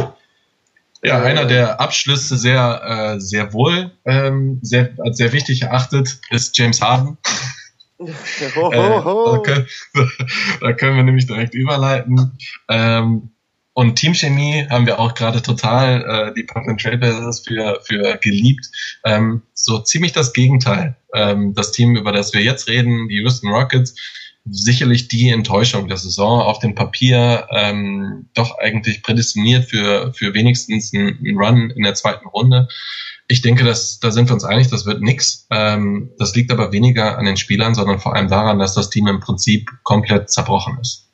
Ja, einer der Abschlüsse sehr, äh, sehr wohl, ähm, sehr, als sehr wichtig erachtet, ist James Harden. Ho, ho, ho. Äh, da, können, da können wir nämlich direkt überleiten. Ähm, und Teamchemie haben wir auch gerade total äh, die Portland Trail Blazers für, für geliebt. Ähm, so ziemlich das Gegenteil. Ähm, das Team, über das wir jetzt reden, die Houston Rockets, sicherlich die Enttäuschung der Saison, auf dem Papier ähm, doch eigentlich prädestiniert für für wenigstens einen Run in der zweiten Runde. Ich denke, dass da sind wir uns einig, das wird nix. Ähm, das liegt aber weniger an den Spielern, sondern vor allem daran, dass das Team im Prinzip komplett zerbrochen ist.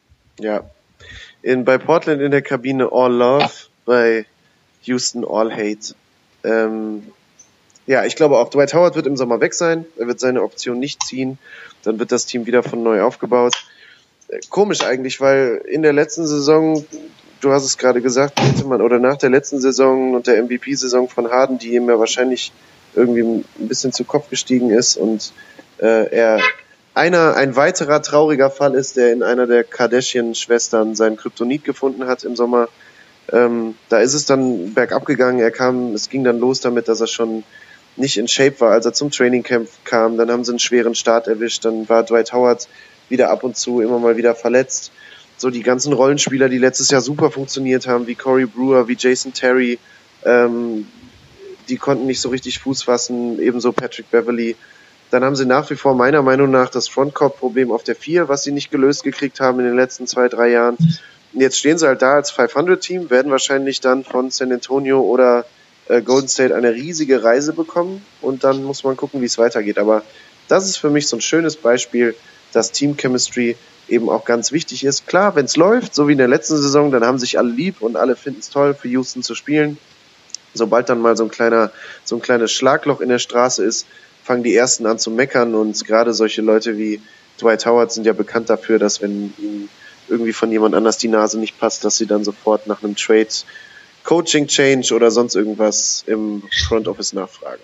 Ja, in, bei Portland in der Kabine All Love, bei Houston All Hate. Ähm, ja, ich glaube auch, Dwight Howard wird im Sommer weg sein, er wird seine Option nicht ziehen. Dann wird das Team wieder von neu aufgebaut. Komisch eigentlich, weil in der letzten Saison, du hast es gerade gesagt, hätte man, oder nach der letzten Saison und der M V P-Saison von Harden, die ihm ja wahrscheinlich irgendwie ein bisschen zu Kopf gestiegen ist und äh, er einer, ein weiterer trauriger Fall ist, der in einer der Kardashian-Schwestern seinen Kryptonit gefunden hat im Sommer. Ähm, da ist es dann bergab gegangen. Er kam, es ging dann los damit, dass er schon nicht in Shape war, als er zum Trainingcamp kam. Dann haben sie einen schweren Start erwischt. Dann war Dwight Howard wieder ab und zu immer mal wieder verletzt. So die ganzen Rollenspieler, die letztes Jahr super funktioniert haben, wie Corey Brewer, wie Jason Terry, ähm, die konnten nicht so richtig Fuß fassen, ebenso Patrick Beverley. Dann haben sie nach wie vor meiner Meinung nach das Frontcourt-Problem auf der vier, was sie nicht gelöst gekriegt haben in den letzten zwei, drei Jahren. Und jetzt stehen sie halt da als fünfhundert-Team, werden wahrscheinlich dann von San Antonio oder Golden State eine riesige Reise bekommen und dann muss man gucken, wie es weitergeht. Aber das ist für mich so ein schönes Beispiel, dass Team Chemistry eben auch ganz wichtig ist. Klar, wenn es läuft, so wie in der letzten Saison, dann haben sich alle lieb und alle finden es toll, für Houston zu spielen. Sobald dann mal so ein kleiner, so ein kleines Schlagloch in der Straße ist, fangen die Ersten an zu meckern und gerade solche Leute wie Dwight Howard sind ja bekannt dafür, dass wenn ihnen irgendwie von jemand anders die Nase nicht passt, dass sie dann sofort nach einem Trade Coaching Change oder sonst irgendwas im Front Office nachfragen.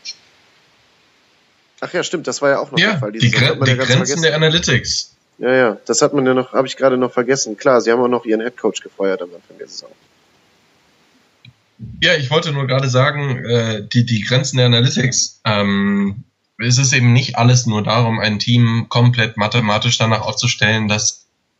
Ach ja, stimmt, das war ja auch noch ja, der Fall. Die, Gre- die ja Grenzen vergessen. Der Analytics. Ja, ja, das hat man ja noch, habe ich gerade noch vergessen. Klar, sie haben auch noch ihren Headcoach gefeuert am Anfang der Saison. Ja, ich wollte nur gerade sagen, äh, die, die Grenzen der Analytics, ähm, es ist eben nicht alles nur darum, ein Team komplett mathematisch danach aufzustellen, dass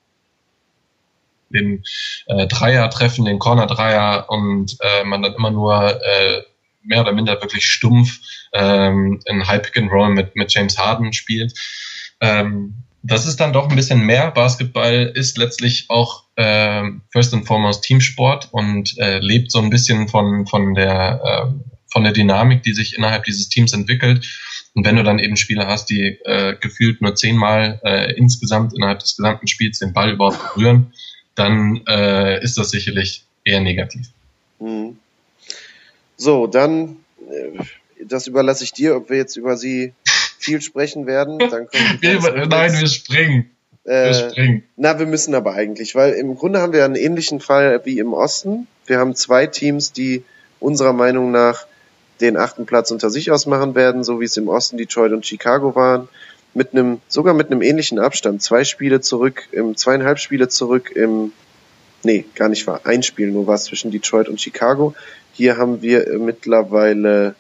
den äh, Dreier treffen, den Corner-Dreier und äh, man dann immer nur äh, mehr oder minder wirklich stumpf ähm, in High-Pick-and-Roll mit, mit James Harden spielt. Ähm, das ist dann doch ein bisschen mehr. Basketball ist letztlich auch äh, first and foremost Teamsport und äh, lebt so ein bisschen von, von der äh, von der Dynamik, die sich innerhalb dieses Teams entwickelt. Und wenn du dann eben Spieler hast, die äh, gefühlt nur zehnmal äh, insgesamt innerhalb des gesamten Spiels den Ball überhaupt berühren, dann äh, ist das sicherlich eher negativ. Mhm. So, dann, äh, das überlasse ich dir, ob wir jetzt über sie viel sprechen werden. Dann wir über, nein, wir springen. Äh, wir springen. Na, wir müssen aber eigentlich, weil im Grunde haben wir einen ähnlichen Fall wie im Osten. Wir haben zwei Teams, die unserer Meinung nach den achten Platz unter sich ausmachen werden, so wie es im Osten Detroit und Chicago waren, mit einem, sogar mit einem ähnlichen Abstand. Zwei Spiele zurück, im zweieinhalb Spiele zurück im, nee, gar nicht wahr, ein Spiel nur war es zwischen Detroit und Chicago. Hier haben wir mittlerweile,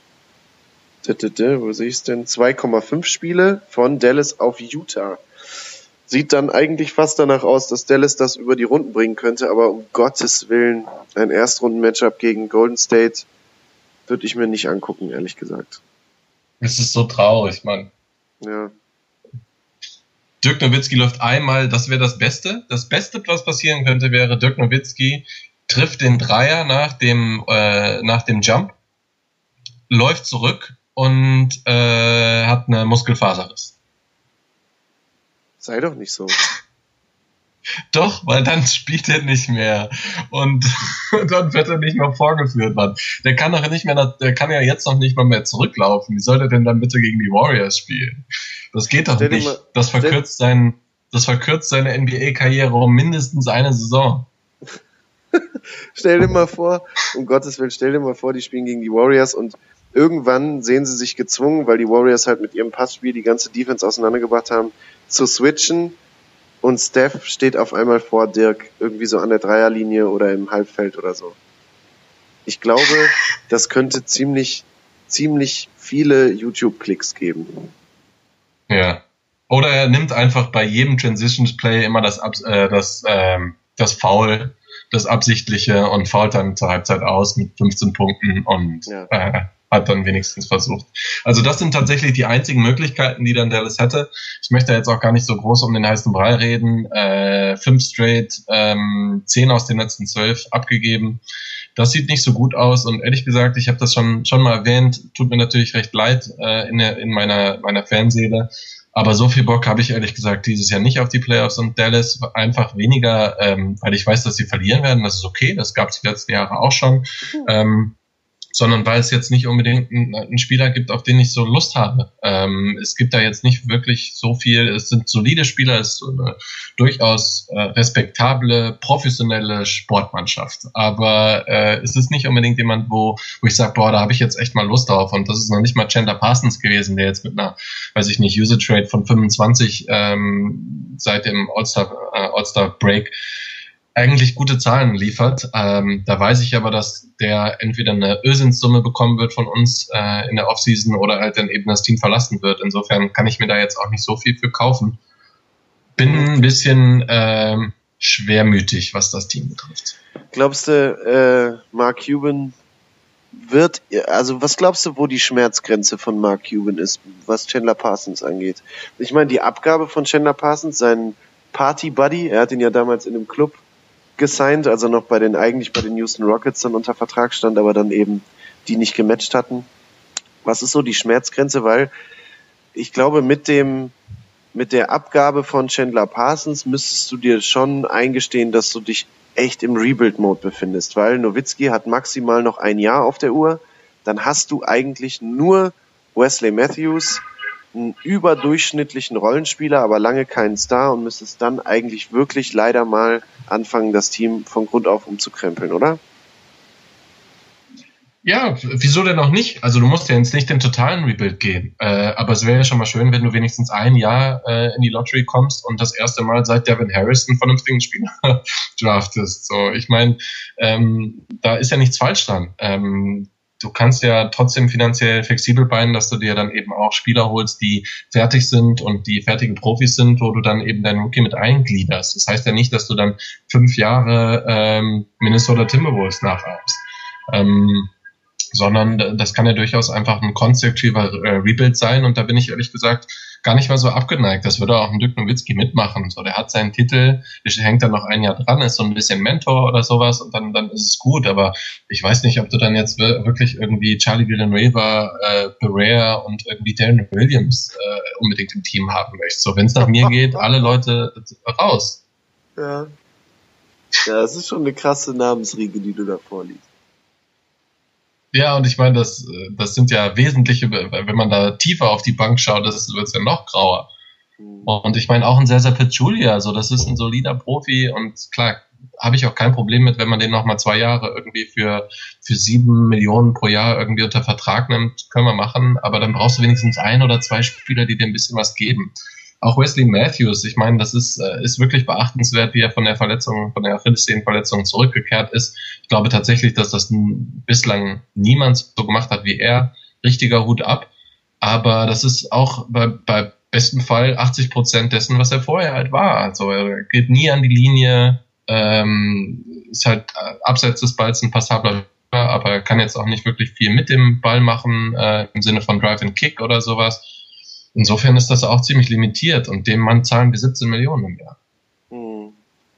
wo sehe ich es denn, zwei Komma fünf Spiele von Dallas auf Utah. Sieht dann eigentlich fast danach aus, dass Dallas das über die Runden bringen könnte, aber um Gottes Willen, ein Erstrunden-Matchup gegen Golden State würde ich mir nicht angucken, ehrlich gesagt. Es ist so traurig, Mann. Ja. Dirk Nowitzki läuft einmal, das wäre das Beste. Das Beste, was passieren könnte, wäre, Dirk Nowitzki trifft den Dreier nach dem, äh, nach dem Jump, läuft zurück und äh, hat eine Muskelfaserriss. Sei doch nicht so. Doch, weil dann spielt er nicht mehr und dann wird er nicht mehr vorgeführt, Mann. Der kann doch nicht mehr, der kann ja jetzt noch nicht mal mehr zurücklaufen. Wie soll der denn dann bitte gegen die Warriors spielen? Das geht doch Stell nicht. mal, das verkürzt sein, das verkürzt seine N B A-Karriere um mindestens eine Saison. Stell dir mal vor, um Gottes Willen, stell dir mal vor, die spielen gegen die Warriors und irgendwann sehen sie sich gezwungen, weil die Warriors halt mit ihrem Passspiel die ganze Defense auseinandergebracht haben, zu switchen. Und Steph steht auf einmal vor Dirk, irgendwie so an der Dreierlinie oder im Halbfeld oder so. Ich glaube, das könnte ziemlich, ziemlich viele YouTube-Klicks geben. Ja. Oder er nimmt einfach bei jedem Transitions-Play immer das, äh, das, ähm, das Foul, das Absichtliche und fault dann zur Halbzeit aus mit fünfzehn Punkten und ja. äh, hat dann wenigstens versucht. Also das sind tatsächlich die einzigen Möglichkeiten, die dann Dallas hätte. Ich möchte jetzt auch gar nicht so groß um den heißen Brei reden. Äh, fünf straight, ähm, zehn aus den letzten zwölf abgegeben. Das sieht nicht so gut aus und ehrlich gesagt, ich habe das schon schon mal erwähnt, tut mir natürlich recht leid äh, in, der, in meiner meiner Fanseele. Aber so viel Bock habe ich ehrlich gesagt dieses Jahr nicht auf die Playoffs und Dallas einfach weniger, ähm, weil ich weiß, dass sie verlieren werden. Das ist okay, das gab es die letzten Jahre auch schon. Mhm. Ähm, sondern weil es jetzt nicht unbedingt einen, einen Spieler gibt, auf den ich so Lust habe. Ähm, es gibt da jetzt nicht wirklich so viel, es sind solide Spieler, es ist eine durchaus äh, respektable, professionelle Sportmannschaft, aber äh, es ist nicht unbedingt jemand, wo wo ich sage, boah, da habe ich jetzt echt mal Lust drauf und das ist noch nicht mal Chandler Parsons gewesen, der jetzt mit einer, weiß ich nicht, Usage Rate von fünfundzwanzig ähm, seit dem All-Star, äh, All-Star Break eigentlich gute Zahlen liefert. Ähm, da weiß ich aber, dass der entweder eine Irrsinnssumme bekommen wird von uns äh, in der Offseason oder halt dann eben das Team verlassen wird. Insofern kann ich mir da jetzt auch nicht so viel für kaufen. Bin ein bisschen ähm, schwermütig, was das Team betrifft. Glaubst du, äh, Mark Cuban wird, also was glaubst du, wo die Schmerzgrenze von Mark Cuban ist, was Chandler Parsons angeht? Ich meine, die Abgabe von Chandler Parsons, sein Party-Buddy, er hat ihn ja damals in einem Club gesigned, also noch bei den, eigentlich bei den Houston Rockets dann unter Vertrag stand, aber dann eben die nicht gematcht hatten. Was ist so die Schmerzgrenze? Weil ich glaube, mit dem, mit der Abgabe von Chandler Parsons müsstest du dir schon eingestehen, dass du dich echt im Rebuild-Mode befindest, weil Nowitzki hat maximal noch ein Jahr auf der Uhr, dann hast du eigentlich nur Wesley Matthews, einen überdurchschnittlichen Rollenspieler, aber lange keinen Star und müsstest dann eigentlich wirklich leider mal anfangen, das Team von Grund auf umzukrempeln, oder? Ja, wieso denn auch nicht? Also du musst ja jetzt nicht den totalen Rebuild gehen, äh, aber es wäre ja schon mal schön, wenn du wenigstens ein Jahr äh, in die Lottery kommst und das erste Mal seit Devin Harris einen vernünftigen Spieler draftest. So, ich meine, ähm, da ist ja nichts falsch dran. Ähm, Du kannst ja trotzdem finanziell flexibel bleiben, dass du dir dann eben auch Spieler holst, die fertig sind und die fertige Profis sind, wo du dann eben deinen Rookie mit eingliederst. Das heißt ja nicht, dass du dann fünf Jahre ähm, Minnesota Timberwolves nacheifst, ähm, sondern das kann ja durchaus einfach ein konstruktiver äh, Rebuild sein. Und da bin ich ehrlich gesagt gar nicht mal so abgeneigt. Das würde auch ein Dirk Nowitzki mitmachen. So, der hat seinen Titel, der hängt dann noch ein Jahr dran, ist so ein bisschen Mentor oder sowas und dann, dann ist es gut. Aber ich weiß nicht, ob du dann jetzt wirklich irgendwie Charlie Villanueva, äh, Pereira und irgendwie Darren Williams äh, unbedingt im Team haben möchtest. So, wenn es nach mir geht, alle Leute raus. Ja. Ja, das ist schon eine krasse Namensriege, die du da vorliest. Ja, und ich meine, das, das sind ja wesentliche, wenn man da tiefer auf die Bank schaut, das wird es ja noch grauer. Und ich meine auch ein Cesar Pachulia, also das ist ein solider Profi und klar, habe ich auch kein Problem mit, wenn man den nochmal zwei Jahre irgendwie für, für sieben Millionen pro Jahr irgendwie unter Vertrag nimmt, können wir machen, aber dann brauchst du wenigstens ein oder zwei Spieler, die dir ein bisschen was geben. Auch Wesley Matthews, ich meine, das ist, ist wirklich beachtenswert, wie er von der Verletzung, von der Achillessehnenverletzung zurückgekehrt ist. Ich glaube tatsächlich, dass das n- bislang niemand so gemacht hat wie er. Richtiger Hut ab. Aber das ist auch bei, bei besten Fall achtzig Prozent dessen, was er vorher halt war. Also er geht nie an die Linie, ähm, ist halt abseits des Balls ein passabler, aber er kann jetzt auch nicht wirklich viel mit dem Ball machen, äh, im Sinne von Drive and Kick oder sowas. Insofern ist das auch ziemlich limitiert und dem Mann zahlen wir siebzehn Millionen im Jahr. Hm.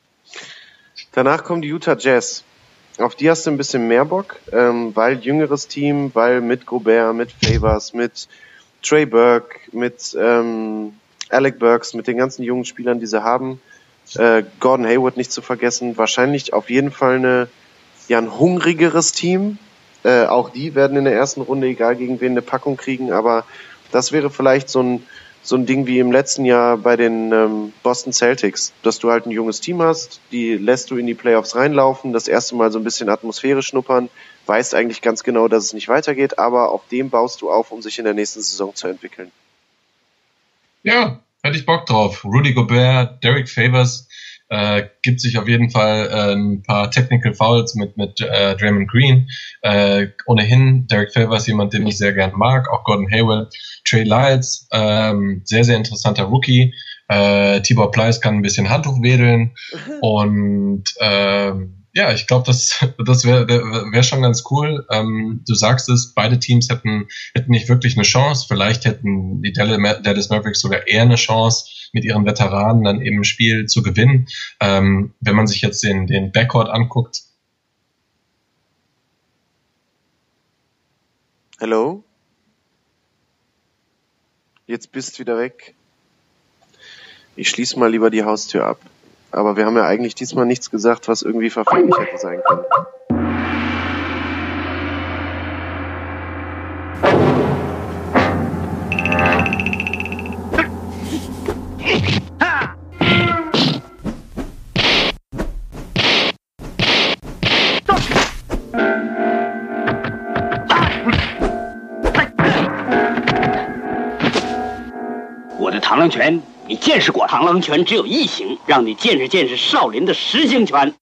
Danach kommen die Utah Jazz. Auf die hast du ein bisschen mehr Bock, ähm, weil jüngeres Team, weil mit Gobert, mit Favors, mit Trey Burke, mit ähm, Alec Burks, mit den ganzen jungen Spielern, die sie haben, äh, Gordon Hayward nicht zu vergessen, wahrscheinlich auf jeden Fall eine, ja, ein hungrigeres Team. Äh, auch die werden in der ersten Runde, egal gegen wen, eine Packung kriegen, aber das wäre vielleicht so ein, so ein Ding wie im letzten Jahr bei den ähm, Boston Celtics, dass du halt ein junges Team hast, die lässt du in die Playoffs reinlaufen, das erste Mal so ein bisschen Atmosphäre schnuppern, weißt eigentlich ganz genau, dass es nicht weitergeht, aber auf dem baust du auf, um sich in der nächsten Saison zu entwickeln. Ja, hätte ich Bock drauf. Rudy Gobert, Derek Favors, äh, gibt sich auf jeden Fall äh, ein paar Technical Fouls mit mit äh, Draymond Green. Äh, ohnehin Derek Favors jemand, den ich sehr gern mag, auch Gordon Hayward, Trey Lyles, ähm, sehr sehr interessanter Rookie. Äh, Tibor Pleiss kann ein bisschen Handtuch wedeln und ähm, ja, ich glaube, das das wäre wär schon ganz cool. Ähm, du sagst es, beide Teams hätten hätten nicht wirklich eine Chance. Vielleicht hätten die Dallas Mavericks sogar eher eine Chance, mit ihren Veteranen dann eben ein Spiel zu gewinnen. Ähm, wenn man sich jetzt den den Backcourt anguckt. Hello? Jetzt bist wieder weg. Ich schließe mal lieber die Haustür ab. Aber wir haben ja eigentlich diesmal nichts gesagt, was irgendwie verfänglich hätte sein können. 我的螳螂拳，你见识过？螳螂拳只有一型，让你见识见识少林的十形拳。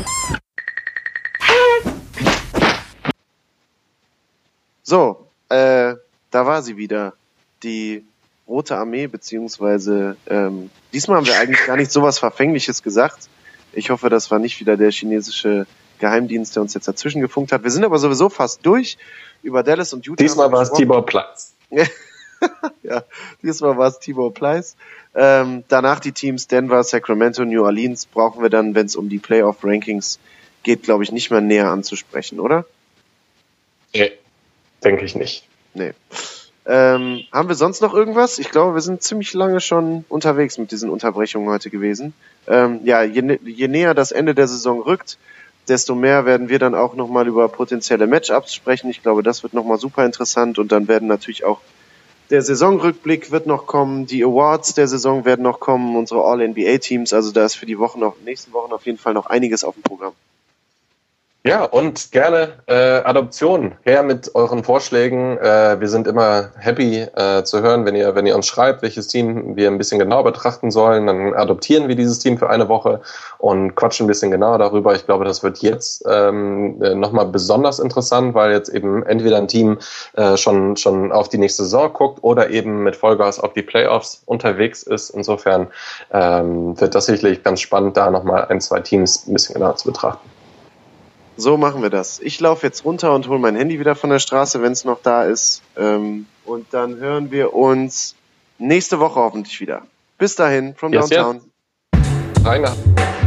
So, äh, da war sie wieder. Die Rote Armee, beziehungsweise, ähm, diesmal haben wir eigentlich gar nicht so was Verfängliches gesagt. Ich hoffe, das war nicht wieder der chinesische Geheimdienst, der uns jetzt dazwischen gefunkt hat. Wir sind aber sowieso fast durch über Dallas und Utah. Diesmal war es Tibor Pleiss. Ja, diesmal war es Tibor Pleiss. Ähm, danach die Teams Denver, Sacramento, New Orleans brauchen wir dann, wenn es um die Playoff-Rankings geht, glaube ich, nicht mehr näher anzusprechen, oder? Nee, denke ich nicht. Nee. Ähm, haben wir sonst noch irgendwas? Ich glaube, wir sind ziemlich lange schon unterwegs mit diesen Unterbrechungen heute gewesen. Ähm, ja, je, je näher das Ende der Saison rückt, desto mehr werden wir dann auch nochmal über potenzielle Matchups sprechen. Ich glaube, das wird nochmal super interessant und dann werden natürlich auch der Saisonrückblick wird noch kommen, die Awards der Saison werden noch kommen, unsere All-N B A-Teams, also da ist für die Wochen noch, nächsten Wochen auf jeden Fall noch einiges auf dem Programm. Ja, und gerne äh, Adoption. Her mit euren Vorschlägen. Äh, wir sind immer happy äh, zu hören, wenn ihr wenn ihr uns schreibt, welches Team wir ein bisschen genauer betrachten sollen. Dann adoptieren wir dieses Team für eine Woche und quatschen ein bisschen genauer darüber. Ich glaube, das wird jetzt ähm, nochmal besonders interessant, weil jetzt eben entweder ein Team äh, schon schon auf die nächste Saison guckt oder eben mit Vollgas auf die Playoffs unterwegs ist. Insofern ähm, wird das sicherlich ganz spannend, da nochmal ein, zwei Teams ein bisschen genauer zu betrachten. So machen wir das. Ich laufe jetzt runter und hole mein Handy wieder von der Straße, wenn es noch da ist. Ähm, und dann hören wir uns nächste Woche hoffentlich wieder. Bis dahin, from Yes, Downtown. yes. Reinhard.